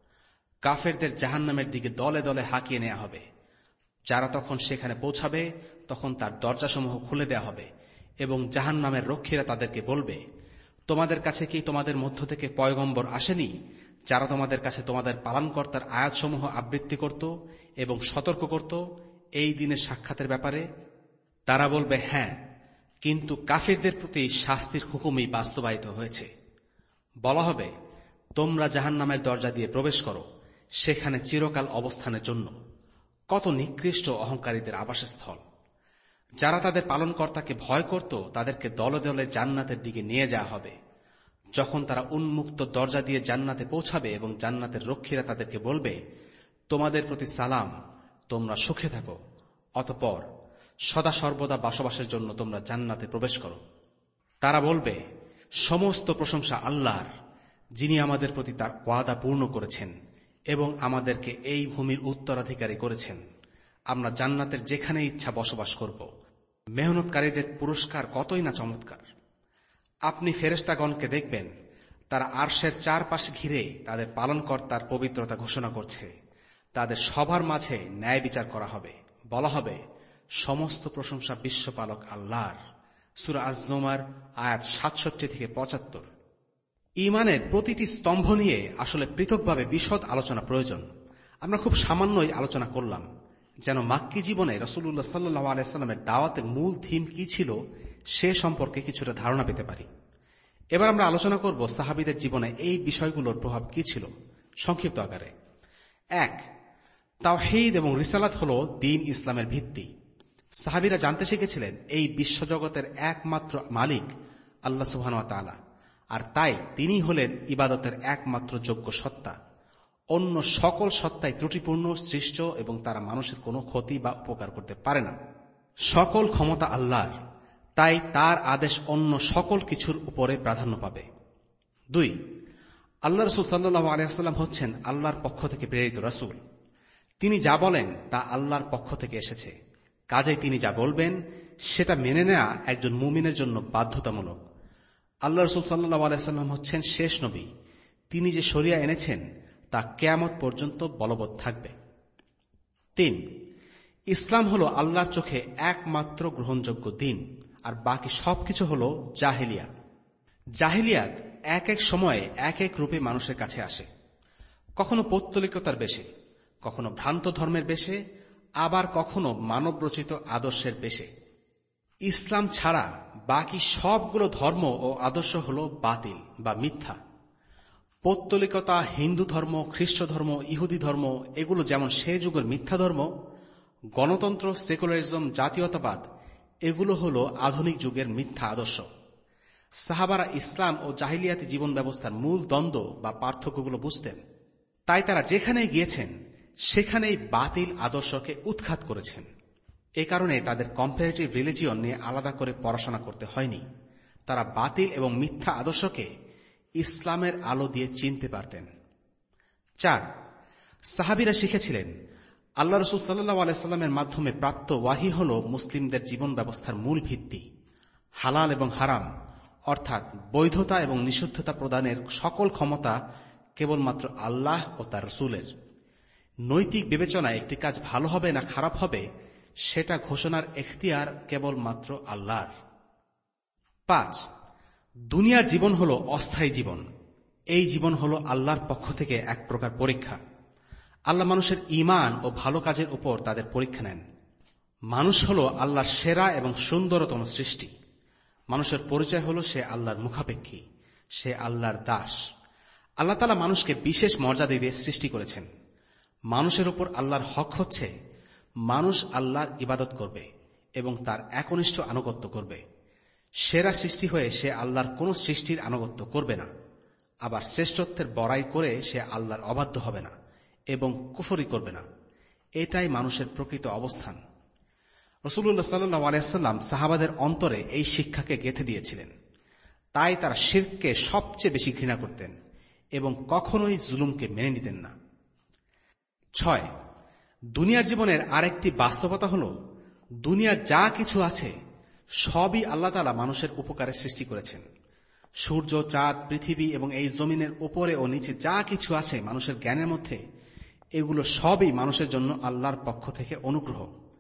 কাফেরদের জাহান্নামের দিকে দলে দলে হাঁকিয়ে নেওয়া হবে। যারা তখন সেখানে পৌঁছাবে তখন তার দরজাসমূহ খুলে দেয়া হবে এবং জাহান্নামের রক্ষীরা তাদেরকে বলবে, তোমাদের কাছে কি তোমাদের মধ্য থেকে পয়গম্বর আসেনি যারা তোমাদের কাছে তোমাদের পালনকর্তার আয়াতসমূহ আবৃত্তি করত এবং সতর্ক করত এই দিনের সাক্ষাতের ব্যাপারে? তারা বলবে, হ্যাঁ, কিন্তু কাফিরদের প্রতি শাস্তির হুকুমই বাস্তবায়িত হয়েছে। বলা হবে, তোমরা জাহান্নামের দরজা দিয়ে প্রবেশ করো, সেখানে চিরকাল অবস্থানের জন্য। কত নিকৃষ্ট অহংকারীদের আবাসস্থল। যারা তাদের পালনকর্তাকে ভয় করত তাদেরকে দলে দলে জান্নাতের দিকে নিয়ে যাওয়া হবে। যখন তারা উন্মুক্ত দরজা দিয়ে জান্নাতে পৌঁছাবে এবং জান্নাতের রক্ষীরা তাদেরকে বলবে, তোমাদের প্রতি সালাম, তোমরা সুখে থাকো, অতঃপর সদা সর্বদা বসবাসের জন্য তোমরা জান্নাতে প্রবেশ করো। তারা বলবে, সমস্ত প্রশংসা আল্লাহর, যিনি আমাদের প্রতি তার ওয়াদা পূর্ণ করেছেন এবং আমাদেরকে এই ভূমির উত্তরাধিকারী করেছেন। আমরা জান্নাতের যেখানে ইচ্ছা বসবাস করব। মেহনতকারীদের পুরস্কার কতই না চমৎকার। আপনি ফেরেশতাগণকে দেখবেন, তারা আরশের চারপাশে ঘিরে তাদের পালনকর্তার পবিত্রতা ঘোষণা করছে। তাদের সবার মাঝে ন্যায় বিচার করা হবে। বলা হবে, সমস্ত প্রশংসা বিশ্বপালক আল্লাহর। সূরা আজ-জুমার আয়াত সাতষট্টি থেকে পঁচাত্তর। ঈমানের প্রতিটি স্তম্ভ নিয়ে আসলে পৃথকভাবে বিশদ আলোচনা প্রয়োজন। আমরা খুব সামান্যই আলোচনা করলাম, যেন মাক্কী জীবনে রাসূলুল্লাহ সাল্লাল্লাহু আলাইহি ওয়াসাল্লামের দাওয়াতের মূল থিম কি ছিল সে সম্পর্কে কিছুটা ধারণা পেতে পারি। এবার আমরা আলোচনা করব সাহাবীদের জীবনে এই বিষয়গুলোর প্রভাব কি ছিল, সংক্ষিপ্ত আকারে। এক, তাওহীদ এবং রিসালাত হল দ্বীন ইসলামের ভিত্তি। সাহাবীরা জানতে শিখেছিলেন এই বিশ্বজগতের একমাত্র মালিক আল্লাহ সুবহানাহু ওয়া তাআলা, আর তাই তিনি হলেন ইবাদতের একমাত্র যোগ্য সত্তা। অন্য সকল সত্তাই ত্রুটিপূর্ণ, সৃষ্ট এবং তারা মানুষের কোনো ক্ষতি বা উপকার করতে পারে না। সকল ক্ষমতা আল্লাহর, তাই তার আদেশ অন্য সকল কিছুর উপরে প্রাধান্য পাবে। দুই, আল্লাহ রাসূল সাল্লাল্লাহু আলাইহি ওয়াসাল্লাম হচ্ছেন আল্লাহর পক্ষ থেকে প্রেরিত রাসূল। তিনি যা বলেন তা আল্লাহর পক্ষ থেকে এসেছে, কাজেই তিনি যা বলবেন সেটা মেনে নেওয়া একজন মুমিনের জন্য বাধ্যতামূলক। আল্লাহ রাসূল সাল্লাল্লাহু আলাইহি ওয়াসাল্লাম হচ্ছেন শেষ নবী। তিনি যে শরিয়া এনেছেন তা কিয়ামত পর্যন্ত বলবৎ থাকবে। তিন, ইসলাম হল আল্লাহর চোখে একমাত্র গ্রহণযোগ্য দিন, আর বাকি সবকিছু হল জাহেলিয়া। জাহেলিয়াত এক এক সময়ে এক এক রূপে মানুষের কাছে আসে, কখনো পৌত্তলিকতার বেশে, কখনো ভ্রান্ত ধর্মের বেশে, আবার কখনো মানবরচিত আদর্শের বেশে। ইসলাম ছাড়া বাকি সবগুলো ধর্ম ও আদর্শ হল বাতিল বা মিথ্যা। পৌত্তলিকতা, হিন্দু ধর্ম, খ্রিস্ট ধর্ম, ইহুদি ধর্ম এগুলো যেমন সে যুগের মিথ্যা ধর্ম, গণতন্ত্র, সেকুলারিজম, জাতীয়তাবাদ এগুলো হল আধুনিক যুগের মিথ্যা আদর্শ। সাহাবারা ইসলাম ও জাহিলিয়াতি জীবন ব্যবস্থার মূল দ্বন্দ্ব বা পার্থক্যগুলো বুঝতেন, তাই তারা যেখানেই গিয়েছেন সেখানেই বাতিল আদর্শকে উৎখাত করেছেন। এ কারণে তাদের কম্পারেটিভ রিলিজিয়ন নিয়ে আলাদা করে পড়াশোনা করতে হয়নি। তারা বাতিল এবং মিথ্যা আদর্শকে ইসলামের আলো দিয়ে চিনতে পারতেন। চার, সাহাবীরা শিখেছিলেন আল্লাহ রাসূল সাল্লাল্লাহু আলাইহি ওয়াসাল্লামের মাধ্যমে প্রাপ্ত ওয়াহী হল মুসলিমদের জীবন ব্যবস্থার মূল ভিত্তি। হালাল এবং হারাম অর্থাৎ বৈধতা এবং নিষিদ্ধতা প্রদানের সকল ক্ষমতা কেবলমাত্র আল্লাহ ও তার রাসূলের। নৈতিক বিবেচনায় একটি কাজ ভালো হবে না খারাপ হবে সেটা ঘোষণার এখতিয়ার কেবলমাত্র আল্লাহর। পাঁচ, দুনিয়ার জীবন হল অস্থায়ী জীবন। এই জীবন হল আল্লাহর পক্ষ থেকে এক প্রকার পরীক্ষা। আল্লাহ মানুষের ঈমান ও ভালো কাজের উপর তাদের পরীক্ষা নেন। মানুষ হল আল্লাহর সেরা এবং সুন্দরতম সৃষ্টি। মানুষের পরিচয় হল সে আল্লাহর মুখাপেক্ষী, সে আল্লাহর দাস। আল্লাহ তাআলা মানুষকে বিশেষ মর্যাদা দিয়ে সৃষ্টি করেছেন। মানুষের উপর আল্লাহর হক হচ্ছে মানুষ আল্লাহর ইবাদত করবে এবং তার একনিষ্ঠ আনুগত্য করবে। সেরা সৃষ্টি হয়ে সে আল্লাহর কোন সৃষ্টির আনুগত্য করবে না, আবার শ্রেষ্ঠত্বের বড়াই করে সে আল্লাহর অবাধ্য হবে না এবং কুফরি করবে না। এটাই মানুষের প্রকৃত অবস্থান। রাসূলুল্লাহ সাল্লাল্লাহু আলাইহি ওয়াসাল্লাম সাহাবাদের অন্তরে এই শিক্ষাকে গেঁথে দিয়েছিলেন। তাই তারা শিরককে সবচেয়ে বেশি ঘৃণা করতেন এবং কখনোই জুলুমকে মেনে নিতেন না। ছয়, দুনিয়ার জীবনের আরেকটি বাস্তবতা হল, দুনিয়ার যা কিছু আছে সবই আল্লাহ তাআলা মানুষের উপকারে সৃষ্টি করেছেন। সূর্য, চাঁদ, পৃথিবী এবং এই জমিনের উপরে ও নিচে যা কিছু আছে মানুষের জ্ঞানের মধ্যে, এগুলো সবই মানুষের জন্য আল্লাহর পক্ষ থেকে অনুগ্রহ।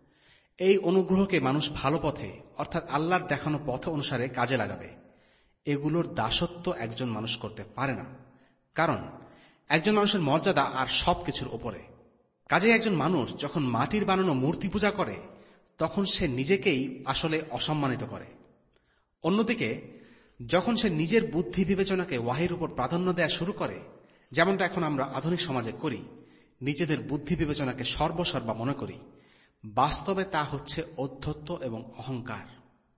এই অনুগ্রহকে মানুষ ভালো পথে অর্থাৎ আল্লাহর দেখানো পথ অনুসারে কাজে লাগাবে। এগুলোর দাসত্ব একজন মানুষ করতে পারে না, কারণ একজন মানুষের মর্যাদা আর সবকিছুর উপরে। কাজেই একজন মানুষ যখন মাটির বানানো মূর্তি পূজা করে তখন সে নিজেকেই আসলে অসম্মানিত করে। অন্যদিকে যখন সে নিজের বুদ্ধি বিবেচনাকে ওয়াহির উপর প্রাধান্য দেয়া শুরু করে, যেমনটা এখন আমরা আধুনিক সমাজে করি, নিজেদের বুদ্ধি বিবেচনাকে সর্বসর্বা মনে করি, বাস্তবে তা হচ্ছে ঔদ্ধত্য এবং অহংকার।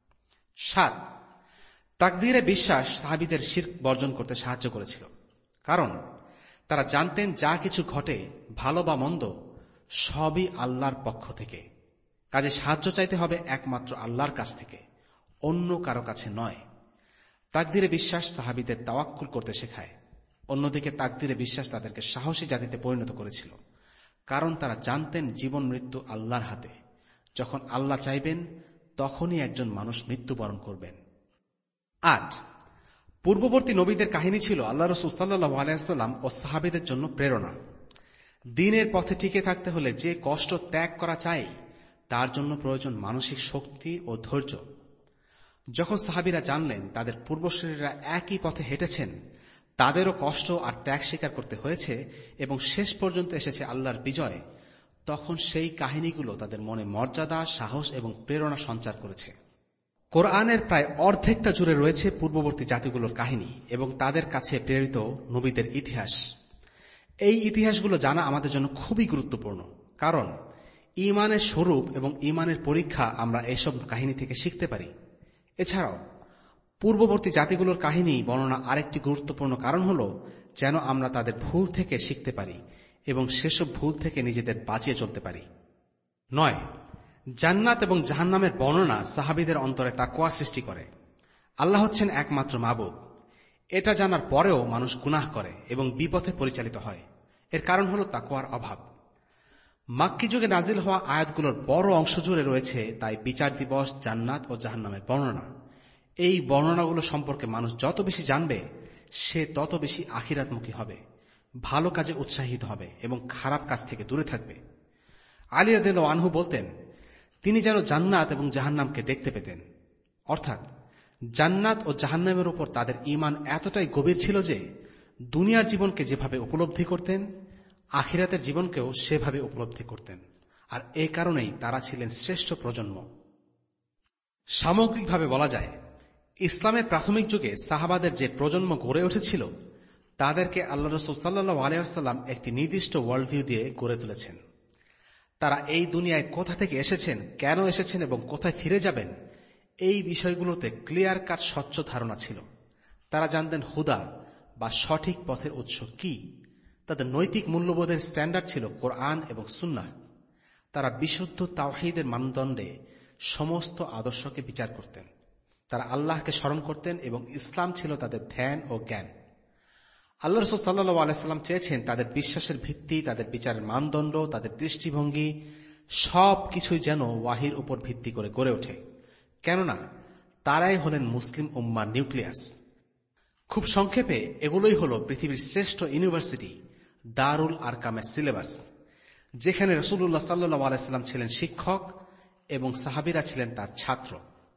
সাত, তাকদীরে বিশ্বাস সাহাবীদের শিরক বর্জন করতে সাহায্য করেছিল, কারণ তারা জানতেন যা কিছু ঘটে ভালো বা মন্দ সবই আল্লাহর পক্ষ থেকে। কাজে সাহায্য চাইতে হবে একমাত্র আল্লাহর কাছ থেকে, অন্য কারো কাছে নয়। তাকদীরে বিশ্বাস সাহাবীদের তাওয়াক্কুল করতে শেখায়। অন্যদিকে তাকদীরে বিশ্বাস তাদেরকে সাহসী জাতিতে পরিণত করেছিল, কারণ তারা জানতেন জীবন মৃত্যু আল্লাহর হাতে। যখন আল্লাহ চাইবেন তখনই একজন মানুষ মৃত্যুবরণ করবেন। আট, পূর্ববর্তী নবীদের কাহিনী ছিল আল্লাহ রাসূল সাল্লাল্লাহু আলাইহি ওয়াসাল্লাম ও সাহাবীদের জন্য প্রেরণা। দ্বীনের পথে টিকে থাকতে হলে যে কষ্ট ত্যাগ করা চাই, তার জন্য প্রয়োজন মানসিক শক্তি ও ধৈর্য। যখন সাহাবীরা জানলেন তাদের পূর্বসূরীরা একই পথে হেঁটেছেন, তাদেরও কষ্ট আর ত্যাগ স্বীকার করতে হয়েছে এবং শেষ পর্যন্ত এসেছে আল্লাহর বিজয়, তখন সেই কাহিনীগুলো তাদের মনে মর্যাদা, সাহস এবং প্রেরণা সঞ্চার করেছে। কোরআনের প্রায় অর্ধেকটা জুড়ে রয়েছে পূর্ববর্তী জাতিগুলোর কাহিনী এবং তাদের কাছে প্রেরিত নবীদের ইতিহাস। এই ইতিহাসগুলো জানা আমাদের জন্য খুবই গুরুত্বপূর্ণ, কারণ ঈমানের স্বরূপ এবং ঈমানের পরীক্ষা আমরা এসব কাহিনী থেকে শিখতে পারি। এছাড়াও পূর্ববর্তী জাতিগুলোর কাহিনী বর্ণনা আরেকটি গুরুত্বপূর্ণ কারণ হল যেন আমরা তাদের ভুল থেকে শিখতে পারি এবং সেসব ভুল থেকে নিজেদের বাঁচিয়ে চলতে পারি। নয়, জান্নাত এবং জাহান্নামের বর্ণনা সাহাবীদের অন্তরে তাকওয়া সৃষ্টি করে। আল্লাহ হচ্ছেন একমাত্র মাবুদ, এটা জানার পরেও মানুষ গুনাহ করে এবং বিপথে পরিচালিত হয়। এর কারণ হল তাকওয়ার অভাব। মাক্কি যুগে নাজিল হওয়া আয়াতগুলোর বড় অংশ জুড়ে রয়েছে তাই বিচার দিবস, জান্নাত ও জাহান্নামের বর্ণনা। এই বর্ণনাগুলো সম্পর্কে মানুষ যত বেশি জানবে সে তত বেশি আখিরাতমুখী হবে, ভালো কাজে উৎসাহিত হবে এবং খারাপ কাজ থেকে দূরে থাকবে। আলী রাদিয়াল্লাহু আনহু বলতেন, তিনি যেন জান্নাত এবং জাহান্নামকে দেখতে পেতেন। অর্থাৎ জান্নাত ও জাহান্নামের উপর তাদের ঈমান এতটাই গভীর ছিল যে দুনিয়ার জীবনকে যেভাবে উপলব্ধি করতেন, আখিরাতের জীবনকেও সেভাবে উপলব্ধি করতেন। আর এ কারণেই তারা ছিলেন শ্রেষ্ঠ প্রজন্ম। সামগ্রিকভাবে বলা যায়, ইসলামের প্রাথমিক যুগে সাহাবাদের যে প্রজন্ম গড়ে উঠেছিল তাদেরকে আল্লাহ রাসূল সাল্লাল্লাহু আলাইহি ওয়াসাল্লাম একটি নির্দিষ্ট ওয়ার্ল্ড ভিউ দিয়ে গড়ে তুলেছেন। তারা এই দুনিয়ায় কোথা থেকে এসেছেন, কেন এসেছেন এবং কোথায় ফিরে যাবেন, এই বিষয়গুলোতে ক্লিয়ার কাট স্বচ্ছ ধারণা ছিল। তারা জানতেন হুদা বা সঠিক পথের উৎস কি। তাদের নৈতিক মূল্যবোধের স্ট্যান্ডার্ড ছিল কোরআন এবং সুন্নাহ। তারা বিশুদ্ধ তাওহীদের মানদণ্ডে সমস্ত আদর্শকে বিচার করতেন। তারা আল্লাহকে স্মরণ করতেন এবং ইসলাম ছিল তাদের ধ্যান ও জ্ঞান। আল্লাহ রাসূল সাল্লাল্লাহু আলাইহি ওয়াসাল্লাম চেয়েছেন তাদের বিশ্বাসের ভিত্তি, তাদের বিচারের মানদণ্ড, তাদের দৃষ্টিভঙ্গি সবকিছুই যেন ওয়াহির উপর ভিত্তি করে গড়ে ওঠে, কেননা তারাই হলেন মুসলিম উম্মার নিউক্লিয়াস। খুব সংক্ষেপে এগুলোই হল পৃথিবীর শ্রেষ্ঠ ইউনিভার্সিটি দারুল আরকামের সিলেবাস, যেখানে রাসূলুল্লাহ সাল্লাল্লাহু আলাইহি ওয়াসাল্লাম ছিলেন শিক্ষক এবং সাহাবীরা ছিলেন তার ছাত্র।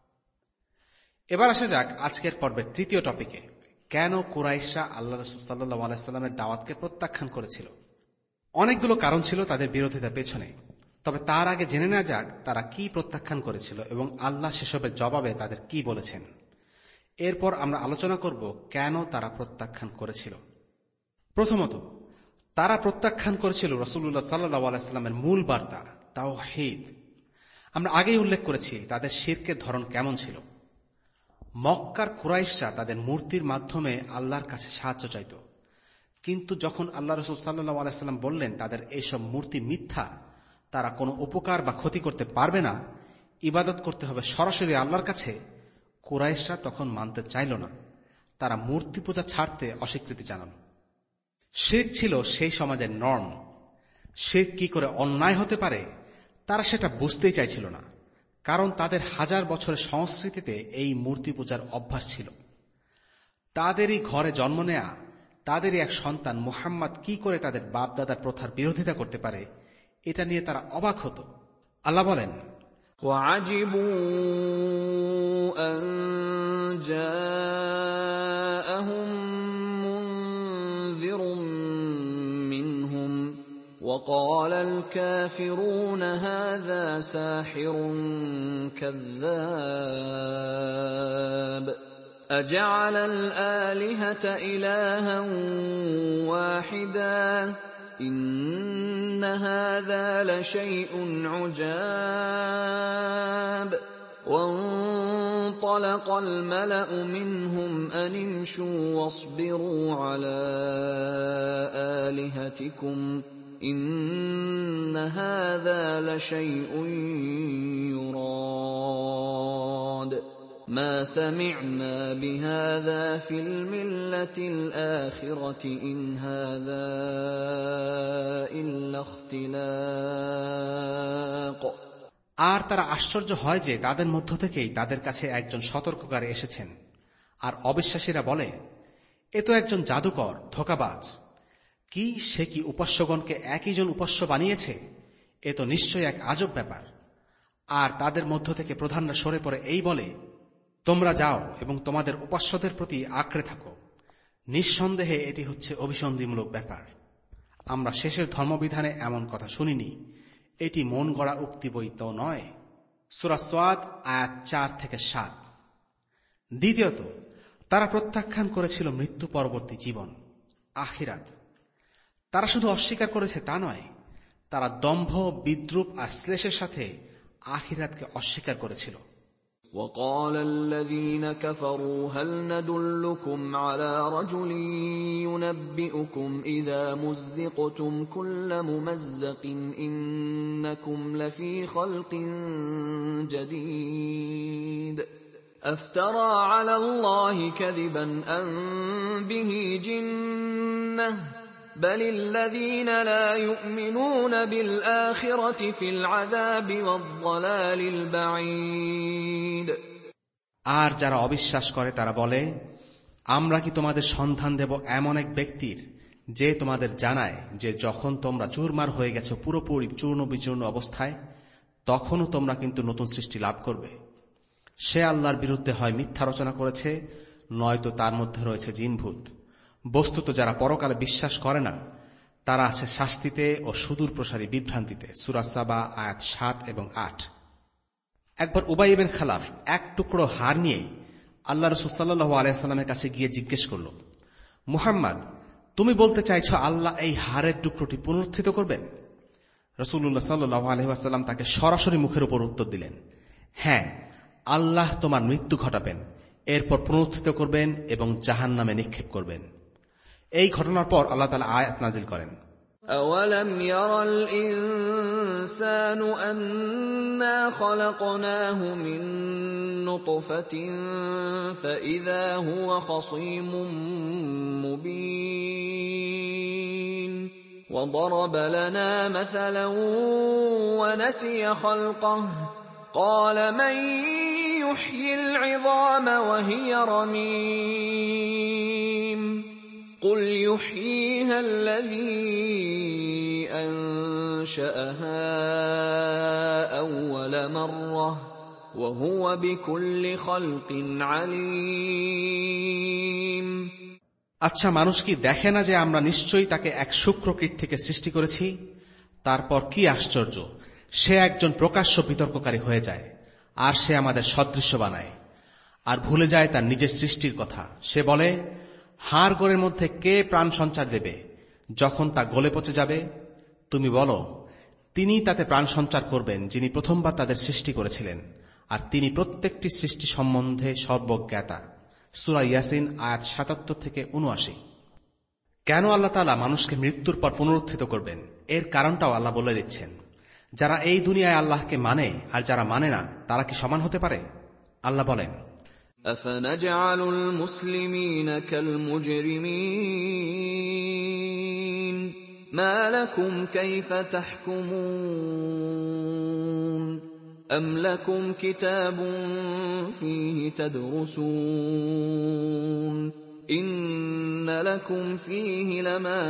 এবার আসা যাক আজকের পর্বের তৃতীয় টপিকে, কেন কুরাইশরা আল্লাহ রাসূল সাল্লাল্লাহু আলাইহি ওয়াসাল্লামের দাওয়াতকে প্রত্যাখ্যান করেছিল। অনেকগুলো কারণ ছিল তাদের বিরোধিতার পেছনে, তবে তার আগে জেনে নেওয়া যাক তারা কি প্রত্যাখ্যান করেছিল এবং আল্লাহ সেসবের জবাবে তাদের কি বলেছেন। এরপর আমরা আলোচনা করব কেন তারা প্রত্যাখ্যান করেছিল। প্রথমত, তারা প্রত্যাখ্যান করেছিল রাসূলুল্লাহ সাল্লাল্লাহু আলাইহি ওয়াসাল্লামের মূল বার্তা তাওহীদ। আমরা আগেই উল্লেখ করেছি তাদের শিরকের ধরন কেমন ছিল। মক্কার কুরাইশরা তাদের মূর্তির মাধ্যমে আল্লাহর কাছে সাহায্য চাইত, কিন্তু যখন আল্লাহ রাসূল সাল্লাল্লাহু আলাইহি ওয়াসাল্লাম বললেন তাদের এইসব মূর্তি মিথ্যা, তারা কোনো উপকার বা ক্ষতি করতে পারবে না, ইবাদত করতে হবে সরাসরি আল্লাহর কাছে, কুরাইশরা তখন মানতে চাইল না। তারা মূর্তি পূজা ছাড়তে অস্বীকৃতি জানান। শিরক ছিল সেই সমাজের নর্ম। শিরক কি করে অন্যায় হতে পারে তারা সেটা বুঝতেই চাইছিল না, কারণ তাদের হাজার বছরের সংস্কৃতিতে এই মূর্তি পূজার অভ্যাস ছিল। তাদেরই ঘরে জন্ম নেয়া তাদেরই এক সন্তান মুহাম্মদ কি করে তাদের বাপদাদার প্রথার বিরোধিতা করতে পারে, এটা নিয়ে তারা অবাক হতো। আল্লাহ বলেন, وَعَجِبُوا أَن جَاءَهُم مُّنذِرٌ مِّنْهُمْ وَقَالَ الْكَافِرُونَ هَٰذَا سَاحِرٌ كَذَّابٌ أَجَعَلَ الْآلِهَةَ إِلَٰهًا وَاحِدًا إِنَّ هَٰذَا لَشَيْءٌ عُجَابٌ وَانطَلَقَ الْمَلَأُ مِنْهُمْ أَنِ امْشُوا وَاصْبِرُوا عَلَىٰ آلِهَتِكُمْ إِنَّ هَٰذَا لَشَيْءٌ يُرَادُ مَا سَمِعْنَا بِهَٰذَا فِي الْمِلَّةِ الْآخِرَةِ إِنْ هَٰذَا إِلَّا اخْتِلَاقٌ আর তারা আশ্চর্য হয় যে তাদের মধ্য থেকেই তাদের কাছে একজন সতর্ককারী এসেছেন। আর অবিশ্বাসীরা বলে, এ তো একজন জাদুকর, ধোঁকাবাজ। কি সে কি উপাস্যগণকে একই জন উপাস্য বানিয়েছে? এ তো নিশ্চয়ই এক আজব ব্যাপার। আর তাদের মধ্য থেকে প্রধানরা সরে পড়ে এই বলে, তোমরা যাও এবং তোমাদের উপাস্যদের প্রতি আঁকড়ে থাকো। নিঃসন্দেহে এটি হচ্ছে অভিসন্ধিমূলক ব্যাপার। আমরা শেষের ধর্মবিধানে এমন কথা শুনিনি। এটি মন গড়া উক্তি বই তো নয়। সূরা সাদ আয়াত চার থেকে সাত। দ্বিতীয়ত, তারা প্রত্যাখ্যান করেছিল মৃত্যু পরবর্তী জীবন, আখিরাত। তারা শুধু অস্বীকার করেছে তা নয়, তারা দম্ভ, বিদ্রূপ আর শ্লেষের সাথে আখিরাতকে অস্বীকার করেছিল। وَقَالَ الَّذِينَ كَفَرُوا هَلْ نَدُلُّكُمْ عَلَىٰ رَجُلٍ يُنَبِّئُكُمْ إِذَا مُزِّقْتُمْ كُلَّ مُمَزَّقٍ إِنَّكُمْ لَفِي خَلْقٍ جَدِيدٍ أَفْتَرَىٰ عَلَى اللَّهِ كَذِبًا أَم بِهِ جِنَّةٌ بَلِ الَّذِينَ لَا يُؤْمِنُونَ بِالْآخِرَةِ فِي الْعَذَابِ وَالضَّلَالِ الْبَعِيدِ আর যারা অবিশ্বাস করে তারা বলে, আমরা কি তোমাদের সন্ধান দেব এমন এক ব্যক্তির যে তোমাদের জানায় যে যখন তোমরা চুরমার হয়ে গেছো পুরোপুরি চূর্ণ বিচূর্ণ অবস্থায়, তখনও তোমরা কিন্তু নতুন সৃষ্টি লাভ করবে। সে আল্লাহর বিরুদ্ধে হয় মিথ্যা রচনা করেছে, নয়তো তার মধ্যে রয়েছে জিনভূত। বস্তুত যারা পরকালে বিশ্বাস করে না তারা আছে শাস্তিতে ও সুদূর প্রসারী বিভ্রান্তিতে। সূরা সাবা আয়াত সাত এবং আট। একবার উবাই ইবনে খালাফ এক টুকরো হাড় নিয়ে আল্লাহ রাসূল সাল্লাল্লাহু আলাইহি ওয়াসাল্লামের কাছে গিয়ে জিজ্ঞেস করল, মুহাম্মদ, তুমি বলতে চাইছো আল্লাহ এই হাড়ের টুকরোটি পুনরুত্থিত করবেন? রাসূলুল্লাহ সাল্লাল্লাহু আলাইহি ওয়াসাল্লাম তাকে সরাসরি মুখের উপর উত্তর দিলেন, হ্যাঁ, আল্লাহ তোমার মৃত্যু ঘটাবেন, এরপর পুনরুত্থিত করবেন এবং জাহান্নামে নিক্ষেপ করবেন। এই ঘটনার পর আল্লাহ তাআলা আয়াত নাযিল করেন, أَوَلَمْ يَرَ الْإِنسَانُ أَنَّا خَلَقْنَاهُ مِن نُّطْفَةٍ فَإِذَا هُوَ خَصِيمٌ مُّبِينٌ وَضَرَبَ لَنَا مَثَلًا وَنَسِيَ خَلْقَهُ قَالَ مَن يُحْيِي الْعِظَامَ وَهِيَ رَمِيمٌ قُلْ يُحْيِيهَا الَّذِي أَنشَأَهَا أَوَّلَ مَرَّةٍ وَهُوَ بِكُلِّ خَلْقٍ عَلِيمٌ আচ্ছা, মানুষ কি দেখে না যে আমরা নিশ্চয়ই তাকে এক শুক্রকীট থেকে সৃষ্টি করেছি? তারপর কি আশ্চর্য, সে একজন প্রকাশ্য বিতর্ককারী হয়ে যায়, আর সে আমাদের সদৃশ্য বানায় আর ভুলে যায় তার নিজের সৃষ্টির কথা। সে বলে, হাড় গোড়ের মধ্যে কে প্রাণ সঞ্চার দেবে যখন তা গলে পচে যাবে? তুমি বলো, তিনি তাতে প্রাণ সঞ্চার করবেন যিনি প্রথমবার তাদের সৃষ্টি করেছিলেন, আর তিনি প্রত্যেকটি সৃষ্টি সম্বন্ধে সর্বজ্ঞাতা। সূরা ইয়াসিন আয়াত সাতাত্তর থেকে উনআশি। কেন আল্লাহ তাআলা মানুষকে মৃত্যুর পর পুনরুত্থিত করবেন, এর কারণটাও আল্লাহ বলে দিচ্ছেন। যারা এই দুনিয়ায় আল্লাহকে মানে আর যারা মানে না, তারা কি সমান হতে পারে? আল্লাহ বলেন, أفنجعل المسلمين كالمجرمين ما لكم كيف تحكمون أم لكم كتاب فيه تدرسون إن لكم فيه لما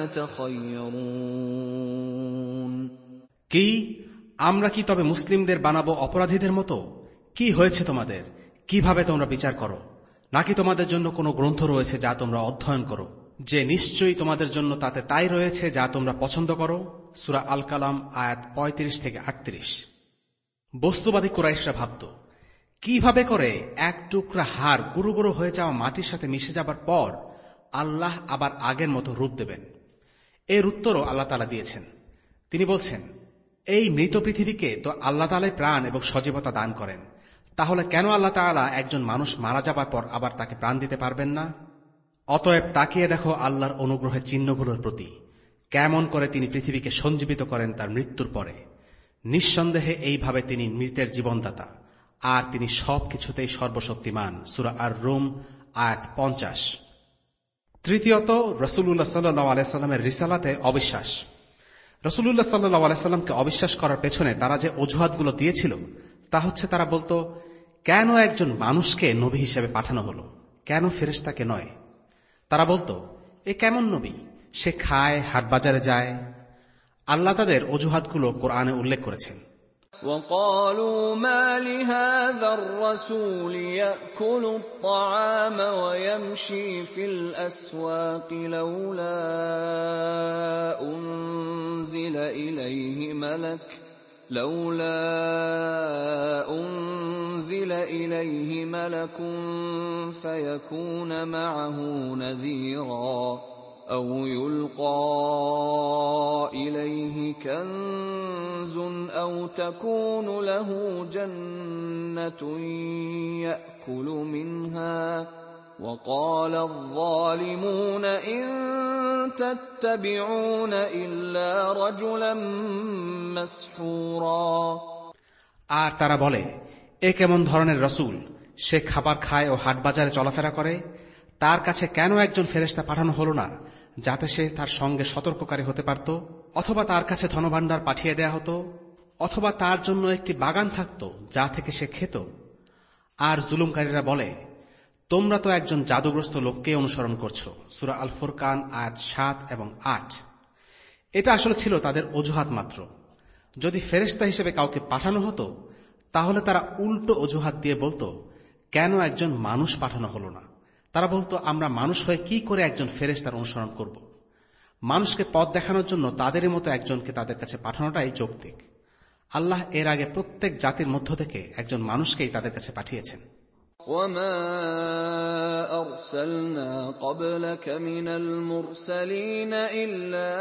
تخيرون কি আমরা কি তবে মুসলিমদের বানাবো অপরাধীদের মতো? কি হয়েছে তোমাদের? কিভাবে তোমরা বিচার করো? নাকি তোমাদের জন্য কোনো গ্রন্থ রয়েছে যা তোমরা অধ্যয়ন করো, যে নিশ্চয়ই তোমাদের জন্য তাতে তাই রয়েছে যা তোমরা পছন্দ করো? সূরা আল কালাম আয়াত পঁয়ত্রিশ থেকে আটত্রিশ। বস্তুবাদী কুরাইশরা ভাবত, কিভাবে করে এক টুকরা হাড় গুঁড়ো গুঁড়ো হয়ে যাওয়া মাটির সাথে মিশে যাবার পর আল্লাহ আবার আগের মতো রূপ দেবেন। এর উত্তরও আল্লাহ তাআলা দিয়েছেন। তিনি বলছেন, এই মৃত পৃথিবীকে তো আল্লাহ তাআলাই প্রাণ এবং সজীবতা দান করেন, তাহলে কেন আল্লাহ তাআলা একজন মানুষ মারা যাবার পর আবার তাকে প্রাণ দিতে পারবেন না? অতএব তাকিয়ে দেখো আল্লাহর অনুগ্রহের চিহ্নগুলোর প্রতি, কেমন করে তিনি পৃথিবীকে সঞ্জীবিত করেন তার মৃত্যুর পরে। নিঃসন্দেহে এইভাবে তিনি মৃতের জীবনদাতা, আর তিনি সবকিছুতেই সর্বশক্তিমান। সূরা আর রুম আয়াত পঞ্চাশ। তৃতীয়ত, রাসূলুল্লাহ সাল্লাল্লাহু আলাইহি সাল্লামের রিসালাতে অবিশ্বাস। রাসূলুল্লাহ সাল্লাল্লাহু আলাইহি সাল্লামকে অবিশ্বাস করার পেছনে তারা যে অজুহাতগুলো দিয়েছিল তা হচ্ছে, তারা বলতো, কেন একজন মানুষকে নবী হিসেবে পাঠানো হলো, কেন ফেরেশতাকে নয়? তারা বলতো, এ কেমন নবী, সে খায়, হাট বাজারে যায়। আল্লাহ তাদের অজুহাতগুলো কোরআনে উল্লেখ করেছেন। وقالوا ما لهذا الرسول يأكل الطعام ويمشي في الأسواق لولا أنزل إليه ملك لولا أنزل إليه ملك فيكون معه نذيرا أو يلقى إليه كنز أو تكون له جنة يأكل منها وقال الظالمون إن تتبعون إلا رجلا مسحورا। আর তারা বলে, এ কেমন ধরনের রসুল, সে খাবার খায় ও হাট বাজারে চলাফেরা করে, তার কাছে কেন একজন ফেরেশতা পাঠানো হলো না যাতে সে তার সঙ্গে সতর্ককারী হতে পারত, অথবা তার কাছে ধনভাণ্ডার পাঠিয়ে দেয়া হতো, অথবা তার জন্য একটি বাগান থাকত যা থেকে সে খেত। আর জুলুমকারীরা বলে, তোমরা তো একজন জাদুগ্রস্ত লোককে অনুসরণ করছো। সূরা আল ফুরকান আয়াত সাত এবং আট। এটা আসলে ছিল তাদের অজুহাত মাত্র। যদি ফেরেশতা হিসেবে কাউকে পাঠানো হতো তাহলে তারা উল্টো অজুহাত দিয়ে বলতো, কেন একজন মানুষ পাঠানো হলো না? তারা বলতো, আমরা মানুষ হয়ে কি করে একজন ফেরেশতার অনুসরণ করব? মানুষকে পথ দেখানোর জন্য তাদেরই মতো একজনকে তাদের কাছে পাঠানোটাই যৌক্তিক। আল্লাহ এর আগে প্রত্যেক জাতির মধ্য থেকে একজন মানুষকেই তাদের কাছে পাঠিয়েছেন। وما أرسلنا قبلك من المرسلين إلا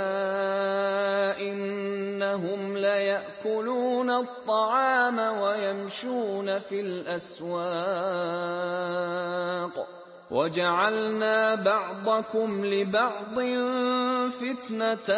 إنهم ليأكلون الطعام ويمشون في الأسواق وجعلنا بعضكم لبعض فتنة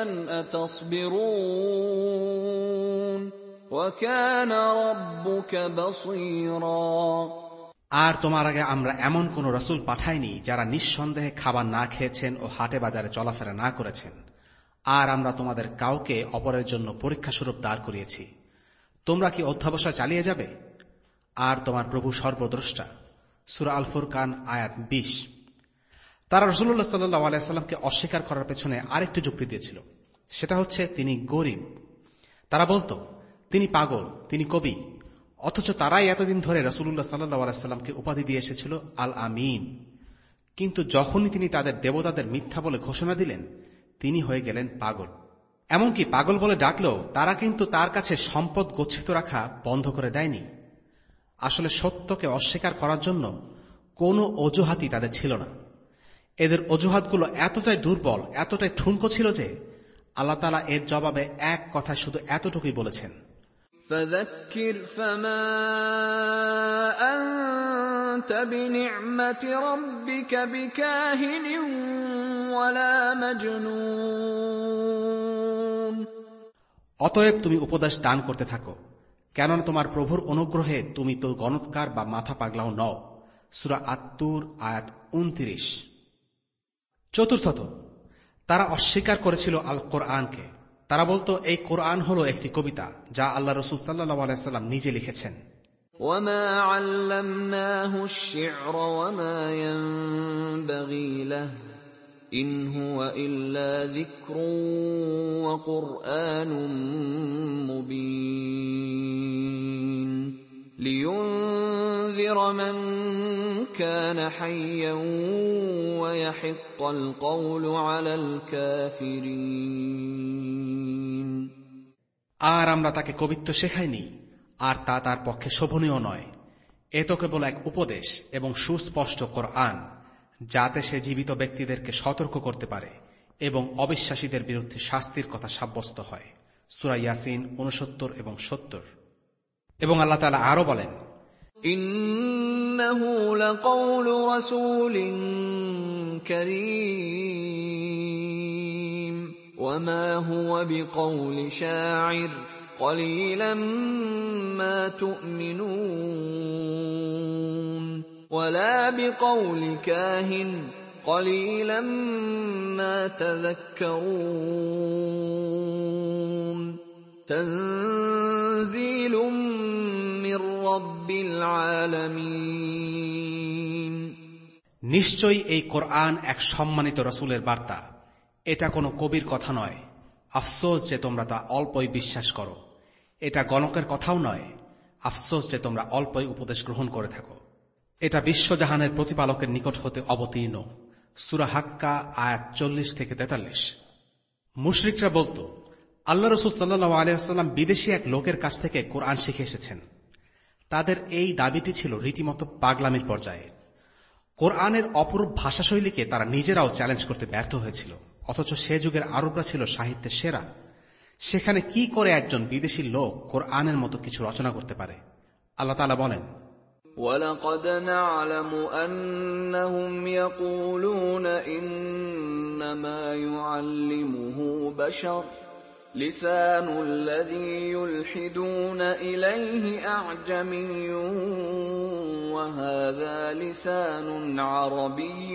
أتصبرون وكان ربك بصيرا। আর তোমার আগে আমরা এমন কোন রাসূল পাঠাইনি যারা নিঃসন্দেহে খাবার না খেয়েছেন ও হাটে বাজারে চলাফেরা না করেছেন। আর আমরা তোমাদের কাউকে অপরের জন্য পরীক্ষাস্বরূপ দাঁড় করিয়েছি। তোমরা কি অধ্যবসায় চালিয়ে যাবে? আর তোমার প্রভু সর্বদ্রষ্টা। সূরা আল ফুরকান আয়াত বিশ। তারা রাসূলুল্লাহ সাল্লাল্লাহু আলাইহি সাল্লামকে অস্বীকার করার পেছনে আরেকটি যুক্তি দিয়েছিল। সেটা হচ্ছে, তিনি গরীব। তারা বলতো, তিনি পাগল, তিনি কবি। অথচ তারাই এতদিন ধরে রাসূলুল্লাহ সাল্লাল্লাহু আলাইহি সাল্লামকে উপাধি দিয়ে এসেছিল আল আমিন। কিন্তু যখনই তিনি তাদের দেবতাদের মিথ্যা বলে ঘোষণা দিলেন, তিনি হয়ে গেলেন পাগল। এমনকি পাগল বলে ডাকলেও তারা কিন্তু তার কাছে সম্পদ গচ্ছিত রাখা বন্ধ করে দেয়নি। আসলে সত্যকে অস্বীকার করার জন্য কোনো অজুহাতই তাদের ছিল না। এদের অজুহাতগুলো এতটাই দুর্বল, এতটাই ঠুনকো ছিল যে আল্লাহ তাআলা এর জবাবে এক কথা শুধু এতটুকুই বলেছেন, فذكر فما أنت بنعمة ربك بكاهن ولا مجنون। অতএব তুমি উপদেশ দান করতে থাকো, কেননা তোমার প্রভুর অনুগ্রহে তুমি তো গণৎকার বা মাথা পাগলাও নও। সূরা আত-তুর আয়াত উনত্রিশ। চতুর্থত, তারা অস্বীকার করেছিল আল কোরআনকে। তারা বলতো এই কোরআন হলো একটি কবিতা যা আল্লাহ রাসূল সাল্লাল্লাহু আলাইহি ওয়াসাল্লাম নিজে লিখেছেন। وما علمناه الشعر وما ينبغي له إن هو إلا ذكر وقرآن مبين لينذر من كان حيا ويحق القول على الكافرين। আর আমরা তাকে কবিত্ব শেখাইনি, আর তা তার পক্ষে শোভনীয় নয়। এ তো কেবল এক উপদেশ এবং সুস্পষ্ট কোরআন, যাতে সে জীবিত ব্যক্তিদেরকে সতর্ক করতে পারে এবং অবিশ্বাসীদের বিরুদ্ধে শাস্তির কথা সাব্যস্ত হয়। সূরা ইয়াসিন ঊনসত্তর এবং সত্তর। এবং আল্লাহ তাআলা আরো বলেন, ইন্নাহু লাকাউলু রাসূলিন কারীম ওয়া মা হুয়া বিকাউলি শাইর قليلا ما تؤمنون ولا بقول كاهن قليلا ما تذكرون تنزيل من رب العالمين। নিশ্চয়ই এই কোরআন এক সম্মানিত রাসূলের বার্তা, এটা কোনো কবির কথা নয়। আফসোস যে তোমরা তা অল্পই বিশ্বাস করো। এটা গণকের কথাও নয়। আফসোস যে তোমরা অল্পই উপদেশ গ্রহণ করে থাকো। এটা বিশ্বজাহানের প্রতিপালকের নিকট হতে অবতীর্ণ। সূরা হাক্কা আয়াত চল্লিশ থেকে তেতাল্লিশ। মুশরিকরা বলতো আল্লাহ রাসূল সাল্লাল্লাহু আলাইহি ওয়াসাল্লাম বিদেশী এক লোকের কাছ থেকে কোরআন শিখে এসেছেন। তাদের এই দাবিটি ছিল রীতিমতো পাগলামির পর্যায়ে। কোরআনের অপরূপ ভাষাশৈলীকে তারা নিজেরাও চ্যালেঞ্জ করতে ব্যর্থ হয়েছিল, অথচ সে যুগের আরবরা ছিল সাহিত্যের সেরা। সেখানে কি করে একজন বিদেশি লোক কোরআনের মতো কিছু রচনা করতে পারে? আল্লাহ তাআলা বলেন, وَلَقَدْ نَعْلَمُ أَنَّهُمْ يَقُولُونَ إِنَّمَا يُعَلِّمُهُ بَشَرٌ لِسَانُ الَّذِي يُلْحِدُونَ إِلَيْهِ أَعْجَمِيٌّ وَهَذَا لِسَانٌ عَرَبِيٌّ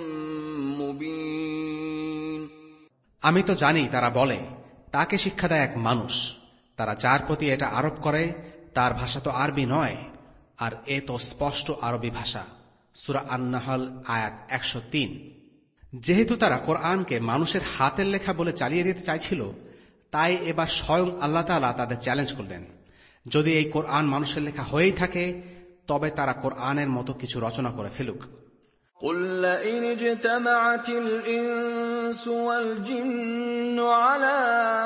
مُبِينٌ। আমি তো জানি তারা বলে তাকে শিক্ষা দেয় এক মানুষ। তারা যার প্রতি এটা আরোপ করে তার ভাষা তো আরবি নয়, আর এ তো স্পষ্ট আরবি ভাষা। সূরা আন-নাহল আয়াত একশো তিন। যেহেতু তারা কোরআনকে মানুষের হাতের লেখা বলে চালিয়ে দিতে চাইছিল, তাই এবার স্বয়ং আল্লাহ তাআলা তাদের চ্যালেঞ্জ করলেন, যদি এই কোরআন মানুষের লেখা হয়েই থাকে তবে তারা কোরআনের মতো কিছু রচনা করে ফেলুক। قُل لَّئِنِ اجْتَمَعَتِ الْإِنسُ وَالْجِنُّ عَلَىٰ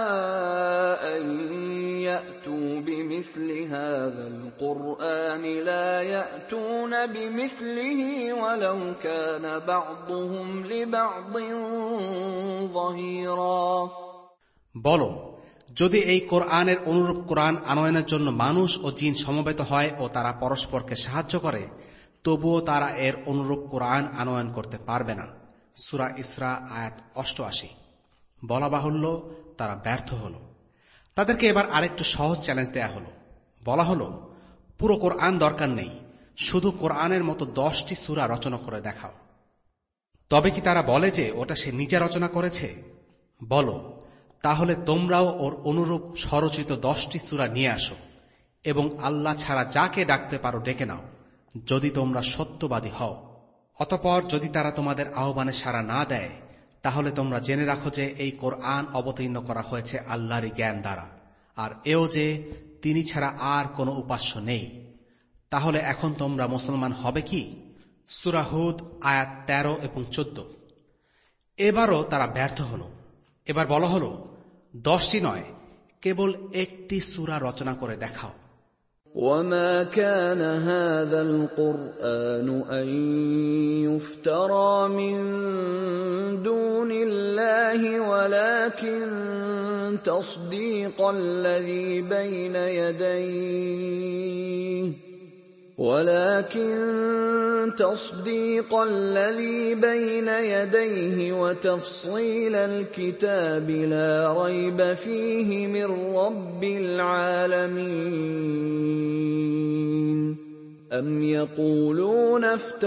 أَن يَأْتُوا بِمِثْلِ هَٰذَا الْقُرْآنِ لَا يَأْتُونَ بِمِثْلِهِ وَلَوْ كَانَ بَعْضُهُمْ لِبَعْضٍ ظَهِيرًا। বলো, যদি এই কোরআনের অনুরূপ কোরআন আনয়নের জন্য মানুষ ও জিন সমবেত হয় ও তারা পরস্পরকে সাহায্য করে, তবুও তারা এর অনুরূপ কোরআন আনয়ন করতে পারবে না। সূরা ইসরা আয়াত অষ্টআশি। বলা বাহুল্য তারা ব্যর্থ হল। তাদেরকে এবার আরেকটু সহজ চ্যালেঞ্জ দেয়া হল। বলা হল, পুরো কোরআন দরকার নেই, শুধু কোরআনের মতো দশটি সূরা রচনা করে দেখাও। তবে কি তারা বলে যে ওটা সে নিজে রচনা করেছে? বলো, তাহলে তোমরাও ওর অনুরূপ স্বরচিত দশটি সূরা নিয়ে আসো এবং আল্লাহ ছাড়া যাকে ডাকতে পারো ডেকে নাও, যদি তোমরা সত্যবাদী হও। অতঃপর যদি তারা তোমাদের আহ্বানে সাড়া না দেয়, তাহলে তোমরা জেনে রাখো যে এই কোরআন অবতীর্ণ করা হয়েছে আল্লাহরই জ্ঞান দ্বারা, আর এও যে তিনি ছাড়া আর কোনো উপাস্য নেই। তাহলে এখন তোমরা মুসলমান হবে কি? সূরা হুদ আয়াত তেরো এবং চোদ্দ। এবারও তারা ব্যর্থ হল। এবার বলা হল, দশটি নয়, কেবল একটি সূরা রচনা করে দেখাও। وَمَا كَانَ هَذَا الْقُرْآنُ أَن يُفْتَرَىٰ مِن دُونِ اللَّهِ وَلَٰكِن تَصْدِيقَ الَّذِي بَيْنَ يَدَيْهِ ولكن تصديق الذي بين يديه وتفصيل الكتاب لا ريب فيه من رب العالمين أَمْ يَقُولُونَ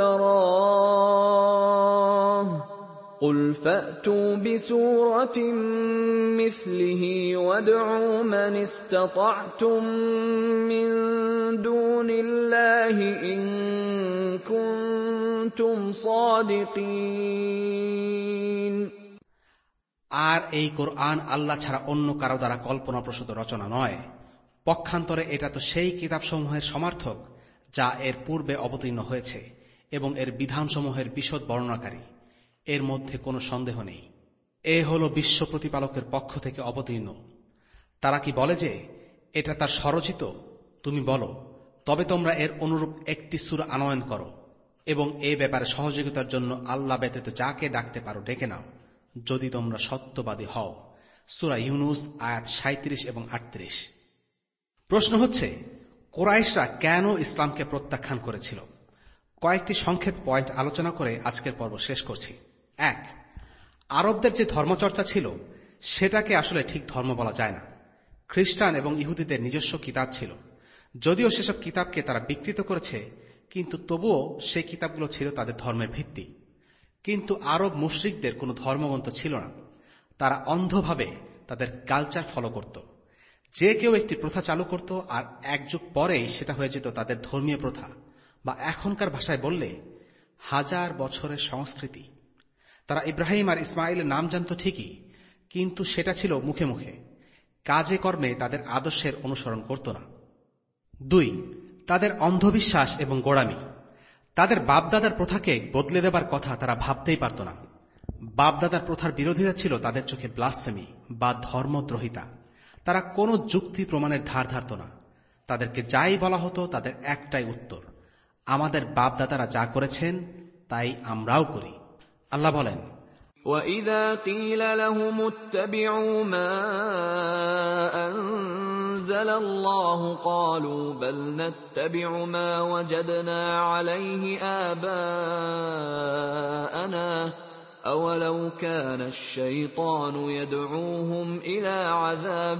افْتَرَاهُ قُلْ فَأْتُوا بِسُورَةٍ مِثْلِهِ وَادْعُوا مَنِ اسْتَطَعْتُم مِّن دُونِ اللَّهِ إِن كُنتُمْ صَادِقِينَ। আর এই কোরআন আল্লাহ ছাড়া অন্য কারো দ্বারা কল্পনাপ্রসূত রচনা নয়। পক্ষান্তরে এটা তো সেই কিতাবসমূহের সমার্থক যা এর পূর্বে অবতীর্ণ হয়েছে এবং এর বিধানসমূহের বিশদ বর্ণনাকারী। এর মধ্যে কোনো সন্দেহ নেই। এ হল বিশ্ব প্রতিপালকের পক্ষ থেকে অবতীর্ণ। তারা কি বলে যে এটা তার স্বরচিত? তুমি বলো, তবে তোমরা এর অনুরূপ একটি সূরা আনয়ন করো এবং এ ব্যাপারে সহযোগিতার জন্য আল্লাহ ব্যতীত যাকে ডাকতে পারো ডেকে নাও, যদি তোমরা সত্যবাদী হও। সূরা ইউনুস আয়াত সাঁইত্রিশ এবং আটত্রিশ। প্রশ্ন হচ্ছে, কুরাইশরা কেন ইসলামকে প্রত্যাখ্যান করেছিল? কয়েকটি সংক্ষেপ পয়েন্ট আলোচনা করে আজকের পর্ব শেষ করছি। এক, আরবদের যে ধর্মচর্চা ছিল সেটাকে আসলে ঠিক ধর্ম বলা যায় না। খ্রিস্টান এবং ইহুদিদের নিজস্ব কিতাব ছিল, যদিও সেসব কিতাবকে তারা বিকৃত করেছে, কিন্তু তবুও সেই কিতাবগুলো ছিল তাদের ধর্মের ভিত্তি। কিন্তু আরব মুশরিকদের কোনো ধর্মগ্রন্থ ছিল না। তারা অন্ধভাবে তাদের কালচার ফলো করত। যে কেউ একটি প্রথা চালু করত আর এক যুগ পরেই সেটা হয়ে যেত তাদের ধর্মীয় প্রথা, বা এখনকার ভাষায় বললে হাজার বছরের সংস্কৃতি। তারা ইব্রাহিম আর ইসমাইলের নাম জানত ঠিকই, কিন্তু সেটা ছিল মুখে মুখে, কাজে কর্মে তাদের আদর্শের অনুসরণ করত না। দুই, তাদের অন্ধবিশ্বাস এবং গোঁড়ামি। তাদের বাপদাদার প্রথাকে বদলে দেবার কথা তারা ভাবতেই পারত না। বাপদাদার প্রথার বিরোধীরা ছিল তাদের চোখে ব্লাসফেমি বা ধর্মদ্রোহিতা। তারা কোনো যুক্তি প্রমাণের ধার ধারত না। তাদেরকে যাই বলা হতো তাদের একটাই উত্তর, আমাদের বাপদাদারা যা করেছেন তাই আমরাও করি। আল্লাহ বলেন, وَإِذَا قِيلَ لَهُمُ اتَّبِعُوا مَا أَنزَلَ اللَّهُ قَالُوا بَلْ نَتَّبِعُ مَا وَجَدْنَا عَلَيْهِ آبَاءَنَا أَوَلَوْ كَانَ الشَّيْطَانُ يَدْعُوهُمْ إِلَى عَذَابِ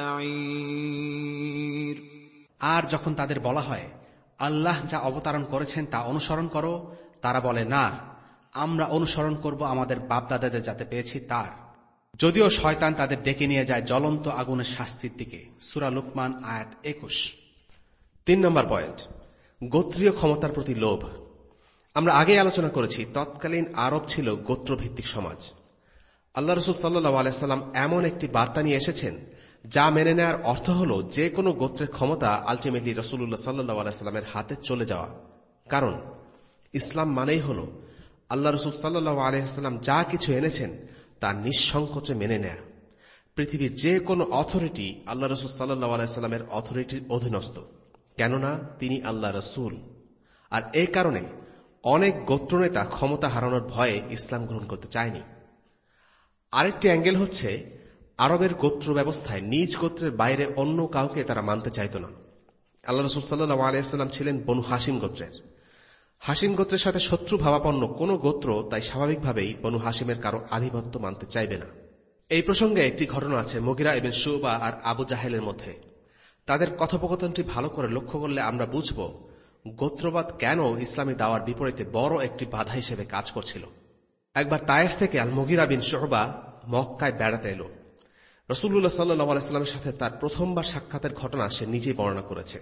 السَّعِيرِ। আর যখন তাদের বলা হয় আল্লাহ যা অবতারণ করেছেন তা অনুসরণ করো, তারা বলে, না, আমরা অনুসরণ করব আমাদের বাপদাদাদের যাতে পেয়েছি তার। যদিও শয়তান তাদের ডেকে নিয়ে যায় জ্বলন্ত আগুনের শাস্তির দিকে। সূরা লুকমান আয়াত একুশ। তিন নম্বর পয়েন্ট, গোত্রীয় ক্ষমতার প্রতি লোভ। আমরা আগে আলোচনা করেছি তৎকালীন আরব ছিল গোত্রভিত্তিক সমাজ। আল্লাহ রাসূল সাল্লাল্লাহু আলাইহি সাল্লাম এমন একটি বার্তা নিয়ে এসেছেন যা মেনে নেওয়ার অর্থ হল যে কোনো গোত্রের ক্ষমতা আলটিমেটলি রাসূলুল্লাহ সাল্লাল্লাহু আলাইহি সাল্লামের হাতে চলে যাওয়া। কারণ ইসলাম মানেই হল আল্লাহ রাসূল সাল্লাল্লাহু আলাইহি সাল্লাম যা কিছু এনেছেন তা নিঃসংকোচে মেনে নেয়া। পৃথিবীর যে কোনো অথরিটি আল্লাহ রাসূল সাল্লাল্লাহু আলাইহি সাল্লামের অথরিটির অধীনস্থ, কেননা তিনি আল্লাহ রাসূল। আর এই কারণে অনেক গোত্রনেতা ক্ষমতা হারানোর ভয়ে ইসলাম গ্রহণ করতে চায়নি। আরেকটি অ্যাঙ্গেল হচ্ছে আরবের গোত্র ব্যবস্থায় নিজ গোত্রের বাইরে অন্য কাউকে তারা মানতে চাইত না। আল্লাহ রাসূল সাল্লাল্লাহু আলাইহি সাল্লাম ছিলেন বনু হাশিম গোত্রের। হাশিম গোত্রের সাথে শত্রু ভাবাপন্ন কোন গোত্র তাই স্বাভাবিকভাবেই বনু হাশিমের কারো আধিপত্য মানতে চাইবে না। এই প্রসঙ্গে একটি ঘটনা আছে মুগিরা ইবনে শুবা আর আবু জাহেলের মধ্যে। তাদের কথোপকথনটি ভালো করে লক্ষ্য করলে আমরা বুঝব গোত্রবাদ কেন ইসলামী দাওয়ার বিপরীতে বড় একটি বাধা হিসেবে কাজ করছিল। একবার তায়েফ থেকে আল মুগিরা বিন শুবা মক্কায় বেড়াতে এলো। রাসূলুল্লাহ সাল্লাল্লাহু আলাইহি সাল্লামের সাথে তার প্রথমবার সাক্ষাতের ঘটনা সে নিজেই বর্ণনা করেছে।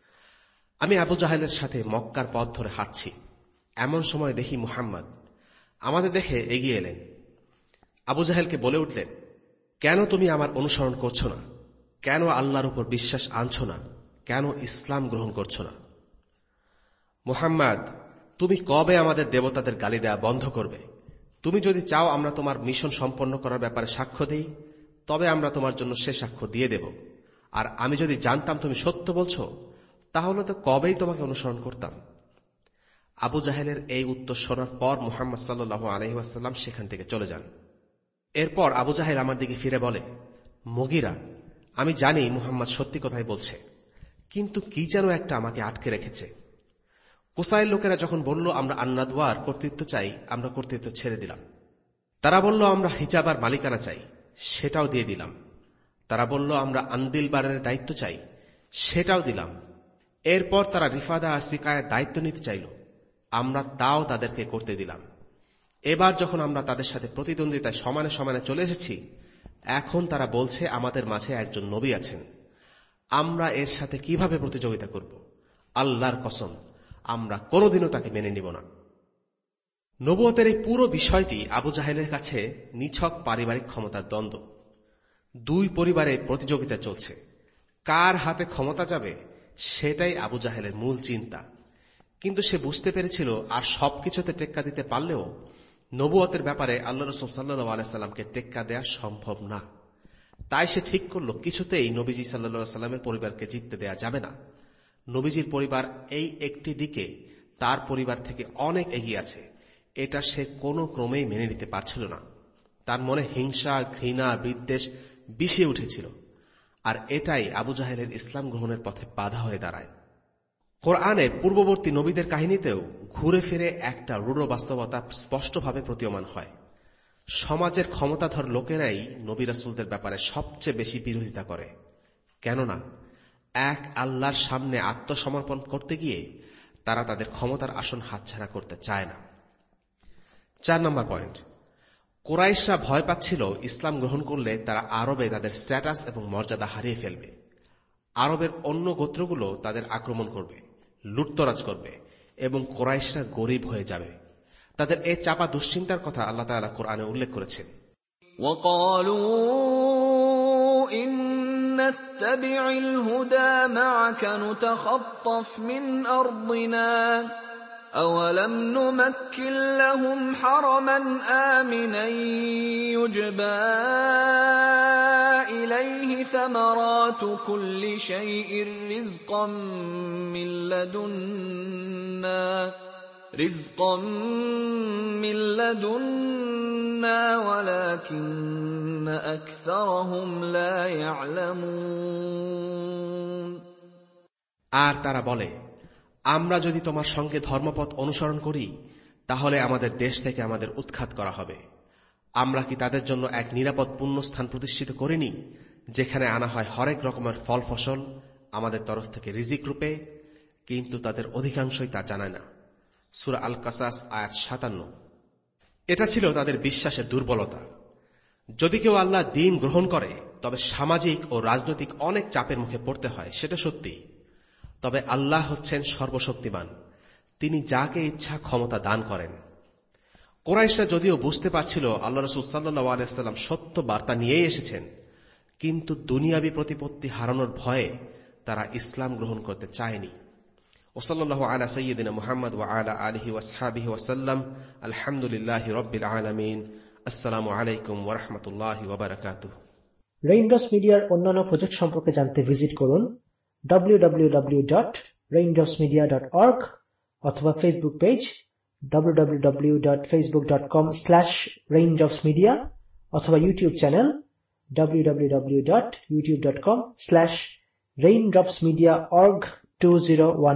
আমি আবু জাহেলের সাথে মক্কার পথ ধরে হাঁটছি, এমন সময় দেখি মুহাম্মদ আমাদের দেখে এগিয়ে এলেন। আবু জাহেলকে বলে উঠলেন, কেন তুমি আমার অনুসরণ করছো না? কেন আল্লাহর উপর বিশ্বাস আনছো না? কেন ইসলাম গ্রহণ করছো না? মুহাম্মদ, তুমি কবে আমাদের দেবতাদের গালি দেয়া বন্ধ করবে? তুমি যদি চাও আমরা তোমার মিশন সম্পন্ন করার ব্যাপারে সাক্ষ্য দেই, তবে আমরা তোমার জন্য সে সাক্ষ্য দিয়ে দেব। আর আমি যদি জানতাম তুমি সত্য বলছো, তাহলে তো কবেই তোমাকে অনুসরণ করতাম। আবু জাহেলের এই উত্তর শোনার পর মুহাম্মদ সাল্লাল্লাহু আলাইহি ওয়াসাল্লাম সেখান থেকে চলে যান। এরপর আবু জাহেল আমার দিকে ফিরে বলে, মুগিরা, আমি জানি মুহাম্মদ সত্যি কথাই বলছে, কিন্তু কি যেন একটা আমাকে আটকে রেখেছে। কুসাইর লোকেরা যখন বলল আমরা আন্নাদওয়ার কর্তৃত্ব চাই, আমরা কর্তৃত্ব ছেড়ে দিলাম। তারা বলল আমরা হিজাবার মালিকানা চাই, সেটাও দিয়ে দিলাম। তারা বলল আমরা আন্দিলবারের দায়িত্ব চাই, সেটাও দিলাম। এরপর তারা রিফাদা আর সিকায়ের দায়িত্ব নিতে চাইল। আমরা তাও তাদেরকে করতে দিলাম। এবার যখন আমরা তাদের সাথে প্রতিদ্বন্দ্বিতায় সমানে সমানে চলে এসেছি, এখন তারা বলছে আমাদের মাঝে একজন নবী আছেন, আমরা এর সাথে কিভাবে প্রতিযোগিতা করব? আল্লাহর কসম, আমরা কোনোদিনও তাকে মেনে নিব না। নবুয়তের এই পুরো বিষয়টি আবু জাহেলের কাছে নিছক পারিবারিক ক্ষমতার দ্বন্দ্ব। দুই পরিবারে প্রতিযোগিতা চলছে, কার হাতে ক্ষমতা যাবে সেটাই আবু জাহেলের মূল চিন্তা। কিন্তু সে বুঝতে পেরেছিল আর সবকিছুতে টেক্কা দিতে পারলেও নবুয়তের ব্যাপারে আল্লাহ রাসূল সাল্লাল্লাহু আলাইহি সাল্লামকে টেক্কা দেয়া সম্ভব না। তাই সে ঠিক করল কিছুতেই নবীজি সাল্লাল্লাহু আলাইহি সাল্লামের পরিবারকে জিততে দেয়া যাবে না। নবীজির পরিবার এই একটি দিকে তার পরিবার থেকে অনেক এগিয়ে আছে, এটা সে কোনো ক্রমেই মেনে নিতে পারছিল না। তার মনে হিংসা, ঘৃণা, বিদ্বেষ বিষিয়ে উঠেছিল, আর এটাই আবু জাহেলের ইসলাম গ্রহণের পথে বাধা হয়ে দাঁড়ায়। কোরআনে পূর্ববর্তী নবীদের কাহিনীতেও ঘুরে ফিরে একটা রূঢ় বাস্তবতা স্পষ্টভাবে প্রতীয়মান হয়। সমাজের ক্ষমতাধর লোকেরাই নবী রাসূলদের ব্যাপারে সবচেয়ে বেশি বিরোধিতা করে। কেননা এক আল্লাহর সামনে আত্মসমর্পণ করতে গিয়ে তারা তাদের ক্ষমতার আসন হাতছাড়া করতে চায় না। চার নম্বর পয়েন্ট, কুরাইশরা ভয় পাচ্ছিল ইসলাম গ্রহণ করলে তারা আরবে তাদের স্ট্যাটাস এবং মর্যাদা হারিয়ে ফেলবে। আরবের অন্য গোত্রগুলো তাদের আক্রমণ করবে, লুটতরাজ করবে এবং কুরাইশরা গরিব হয়ে যাবে। তাদের এই চাপা দুশ্চিন্তার কথা আল্লাহ তাআলা কোরআনে উল্লেখ করেছেন। وَقَالُوا إِن نَّتَّبِعِ الْهُدَى مَعَكَ نُتَخَطَّفْ مِنْ أَرْضِنَا أَوَلَمْ نُمَكِّنْ لَهُمْ حَرَمًا آمِنًا يُجْبَى إِلَيْهِ ثَمَرَاتُ كُلِّ شَيْءٍ رِزْقًا مِّن لَّدُنَّا رِزْقًا مِّن لَّدُنَّا وَلَكِنَّ أَكْثَرَهُمْ لَا يَعْلَمُونَ। আর তারা বলে, আমরা যদি তোমার সঙ্গে ধর্মপথ অনুসরণ করি তাহলে আমাদের দেশ থেকে আমাদের উৎখাত করা হবে। আমরা কি তাদের জন্য এক নিরাপদ পুণ্যস্থান প্রতিষ্ঠিত করিনি, যেখানে আনা হয় হরেক রকমের ফল ফসল আমাদের তরফ থেকে রিজিক রূপে? কিন্তু তাদের অধিকাংশই তা জানায় না। সূরা আল কাসাস আয়াত সাতান্ন। এটা ছিল তাদের বিশ্বাসের দুর্বলতা। যদি কেউ আল্লাহ দ্বীন গ্রহণ করে তবে সামাজিক ও রাজনৈতিক অনেক চাপের মুখে পড়তে হয়, সেটা সত্যি। তবে আল্লাহ হচ্ছেন সর্বশক্তিমান, তিনি যাকে ইচ্ছা ক্ষমতা দান করেন। কুরাইশরা যদিও বুঝতে পারছিল আল্লাহ রাসূল সাল্লাল্লাহু আলাইহি ওয়াসাল্লাম সত্য বার্তা নিয়েই এসেছেন, কিন্তু দুনিয়াবী প্রতিপত্তি হারানোর ভয়ে তারা ইসলাম গ্রহণ করতে চায়নি। ওয়াসাল্লাল্লাহু আলা সাইয়্যিদিনা মুহাম্মদ ওয়া আলা আলিহি ওয়া আসহাবিহি ওয়া সাল্লাম। আলহামদুলিল্লাহি রাব্বিল আলামিন। আসসালামু আলাইকুম ওয়া রাহমাতুল্লাহি ওয়া বারাকাতুহু। রেইনড্রপস মিডিয়ার অন্যান্য প্রজেক্ট সম্পর্কে জানতে ভিজিট করুন W W W dot Raindrops media dot org অথবা Facebook page W W W dot Facebook dot com slash Raindrops media অথবা YouTube channel W W W dot YouTube dot com slash Raindrops media org two zero one